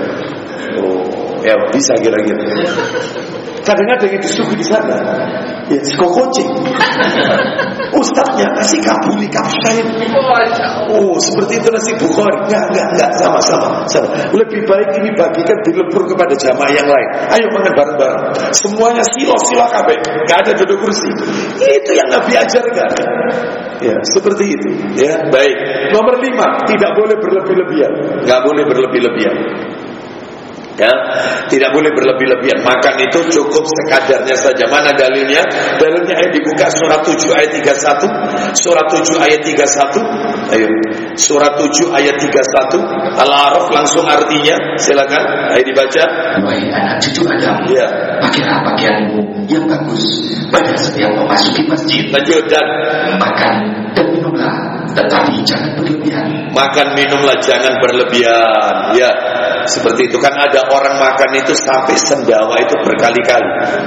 Oh, ya bisa kira-kira. Kadang-kadang yang disuguhi di sana Ya, kucing. Ustadznya nasi kabuli kapsain. Oh, seperti itu nasi Bukhari. Enggak, sama. Lebih baik ini bagikan dilebur kepada jamaah yang lain. Ayo makan bareng-bareng. Semuanya sila kabeh. Enggak ada duduk kursi. Itu yang Nabi ajarkan. Ya, seperti itu. Ya, baik. Nomor 5, tidak boleh berlebih-lebihan. Enggak boleh berlebih-lebihan. Ya, tidak boleh berlebih-lebihan. Makan itu cukup sekadarnya saja. Mana dalilnya? Dalilnya ayat dibuka surat 7 ayat 31. Surat 7 ayat 31. Ayo. Surat 7 ayat 31. Al-A'raf langsung artinya. Silakan. Ayo dibaca. Wahai anak cucu Adam, ya, pakailah pakaianmu yang bagus pada setiap memasuki masjid. Lanjut dan makan dan minumlah, tetapi jangan berlebihan. Makan minumlah jangan berlebihan. Ya. Seperti itu kan ada orang makan itu sampai sendawa itu berkali-kali.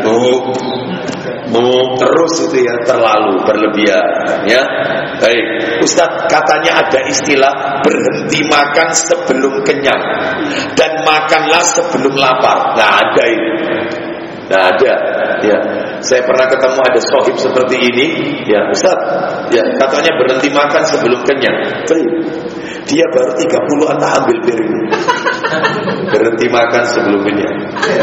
Terus itu ya terlalu berlebihan ya. Baik, Ustaz, katanya ada istilah berhenti makan sebelum kenyang dan makanlah sebelum lapar. Nggak ada itu. Nggak ada. Ya, saya pernah ketemu ada sohib seperti ini. Ya, Ustaz, ya katanya berhenti makan sebelum kenyang. Dia baru 30-an tak ambil piring. Berhenti makan sebelum kenyang.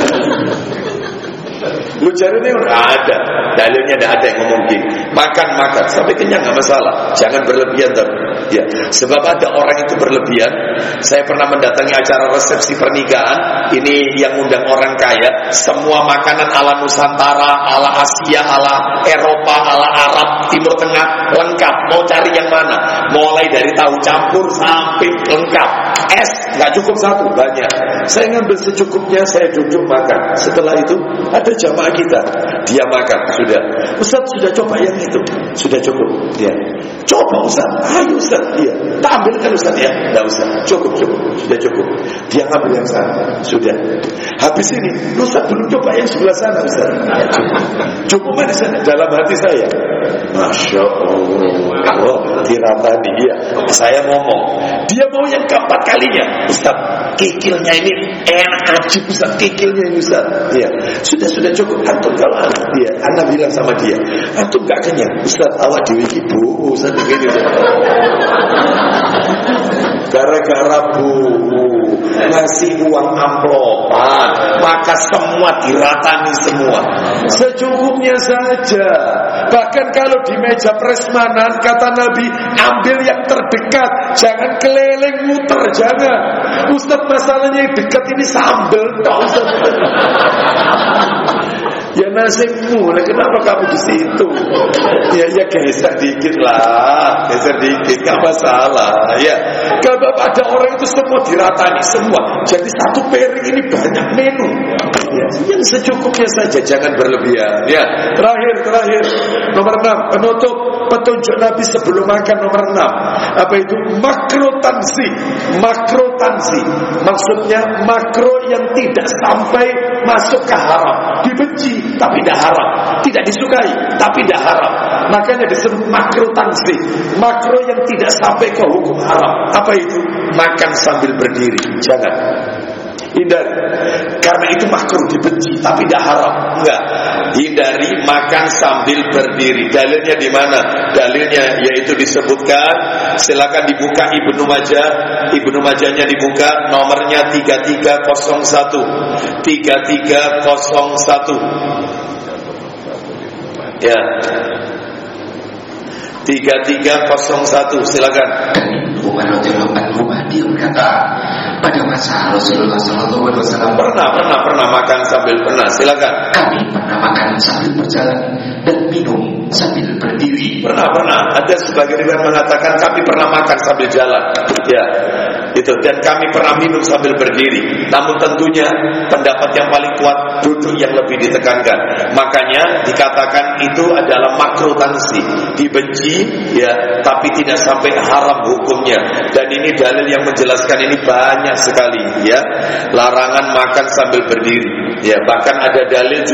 Lu cari ini udah ada. Dalilnya tidak ada yang ngomong gini. Makan sampai kenyang nggak masalah. Jangan berlebihan tapi. Ya, sebab ada orang itu berlebihan. Saya pernah mendatangi acara resepsi pernikahan. Ini yang undang orang kaya. Semua makanan ala Nusantara, ala Asia, ala Eropa, ala Arab, Timur Tengah lengkap. Mau cari yang mana? Mulai dari tahu campur sampai lengkap. Es nggak cukup satu, banyak. Saya ngambil secukupnya, saya duduk makan. Setelah itu ada jamaah kita, dia makan sudah. Ustaz sudah coba yang itu, sudah cukup. Ya, coba Ustaz, ayo Ustaz. Iya, tak ambilkan Ustaz ya, nggak usah. Cukup, sudah cukup. Dia ngambil yang sana, sudah. Habis ini, Ustaz belum coba yang sebelah sana Ustaz. Cukup di sana. Dalam hati saya, Masya Allah, diratani dia. Saya ngomong, dia mau yang keempat kalinya. Ustaz, kikilnya ini enak ajib Ustaz, kikilnya ini Ustaz. Ya, sudah cukup. Antum kalau anak bilang sama dia, antum gak kenyang Ustaz, awak dewi ibu Ustaz begini. Gara-gara bu ngasih uang amplopan, maka semua diratani semua. Secukupnya saja. Bahkan kalau di meja prasmanan kata Nabi, ambil yang terdekat, jangan keliling muter, jangan. Ustaz, masalahnya yang dekat ini sambel toh Ustaz. Ya nasibmu, kenapa kamu di situ? Ya geser dikit lah, geser dikit, gak masalah. Ya, kalau ada orang itu semua diratani semua, jadi satu piring ini banyak menu. Ya, yang secukupnya saja, jangan berlebihan. Ya, terakhir, nomor 6, penutup petunjuk Nabi sebelum makan nomor 6. Apa itu? Makrotansi. Maksudnya makro yang tidak sampai masuk ke haram. Dibenci tapi tidak haram, tidak disukai tapi tidak haram. Makanya disebut makrotansi. Makro yang tidak sampai ke hukum haram. Apa itu? Makan sambil berdiri. Jangan. Hindari. Karena itu makruh, dibenci tapi tidak haram. Enggak. Hindari makan sambil berdiri. Dalilnya di mana? Dalilnya yaitu disebutkan, silakan dibuka Ibnu Majah. Ibnu Majahnya dibuka, nomornya 3301. 3301. Ya. 3301, silakan. Umar radhiyallahu anhu dia berkata, pada masa Rasulullah SAW pernah makan sambil silakan. Kami pernah makan sambil berjalan dan minum sambil berdiri. Pernah. Ada sebagian riwayat mengatakan kami pernah makan sambil jalan. Ya, itu. Dan kami pernah minum sambil berdiri. Namun tentunya pendapat yang paling kuat duduk yang lebih ditekankan. Makanya dikatakan itu adalah makrutansi, dibenci ya, tapi tidak sampai haram hukumnya. Dan ini dalil yang menjelaskan ini banyak sekali ya. Larangan makan sambil berdiri. Ya, bahkan ada dalil juga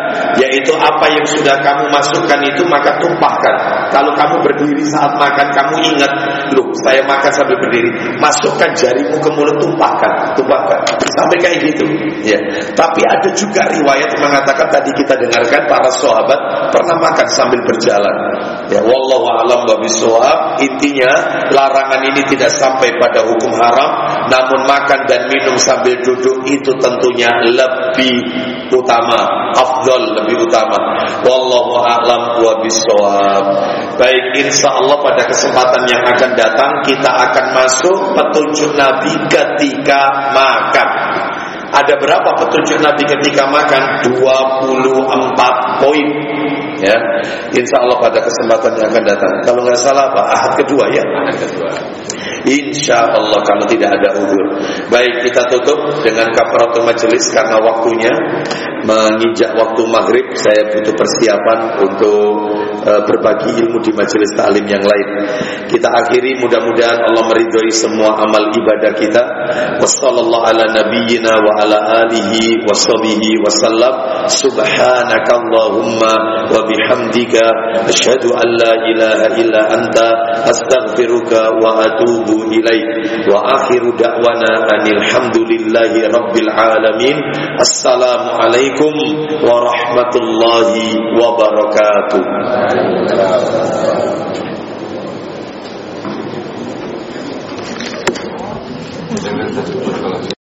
yaitu apa yang sudah kamu masukkan itu maka tumpahkan. Kalau kamu berdiri saat makan, kamu ingat, loh saya makan sambil berdiri, masukkan jarimu ke mulut, tumpahkan sampai kayak gitu ya. Tapi ada juga riwayat yang mengatakan, tadi kita dengarkan para sahabat pernah makan sambil berjalan ya. Wallahu a'lam bishawab. Intinya larangan ini tidak sampai pada hukum haram, namun makan dan minum sambil duduk itu tentunya lebih utama, afdal, lebih utama. Wallahu a'lam bishawab. Baik, insyaallah pada kesempatan yang akan datang kita akan masuk petunjuk Nabi ketika makan. Ada berapa petunjuk Nabi ketika makan? 24 poin ya. Insyaallah pada kesempatan yang akan datang. Kalau nggak salah Pak, ahad kedua ya. Ahad kedua. InsyaAllah kalau tidak ada udzur. Baik, kita tutup dengan kafaratul majelis karena waktunya menginjak waktu maghrib. Saya butuh persiapan untuk berbagi ilmu di majelis ta'lim yang lain. Kita akhiri, mudah-mudahan Allah meridhai semua amal ibadah kita. Wassallallahu ala nabiyyina wa ala alihi washabihi wasallam. Subhanakallahumma wa bihamdika asyhadu an la ilaha illa anta astaghfiruka wa atubu ilaik. Wa akhiru da'wana anil hamdulillahi rabbil alamin. Assalamu alaikum warahmatullahi wabarakatuh. Jangan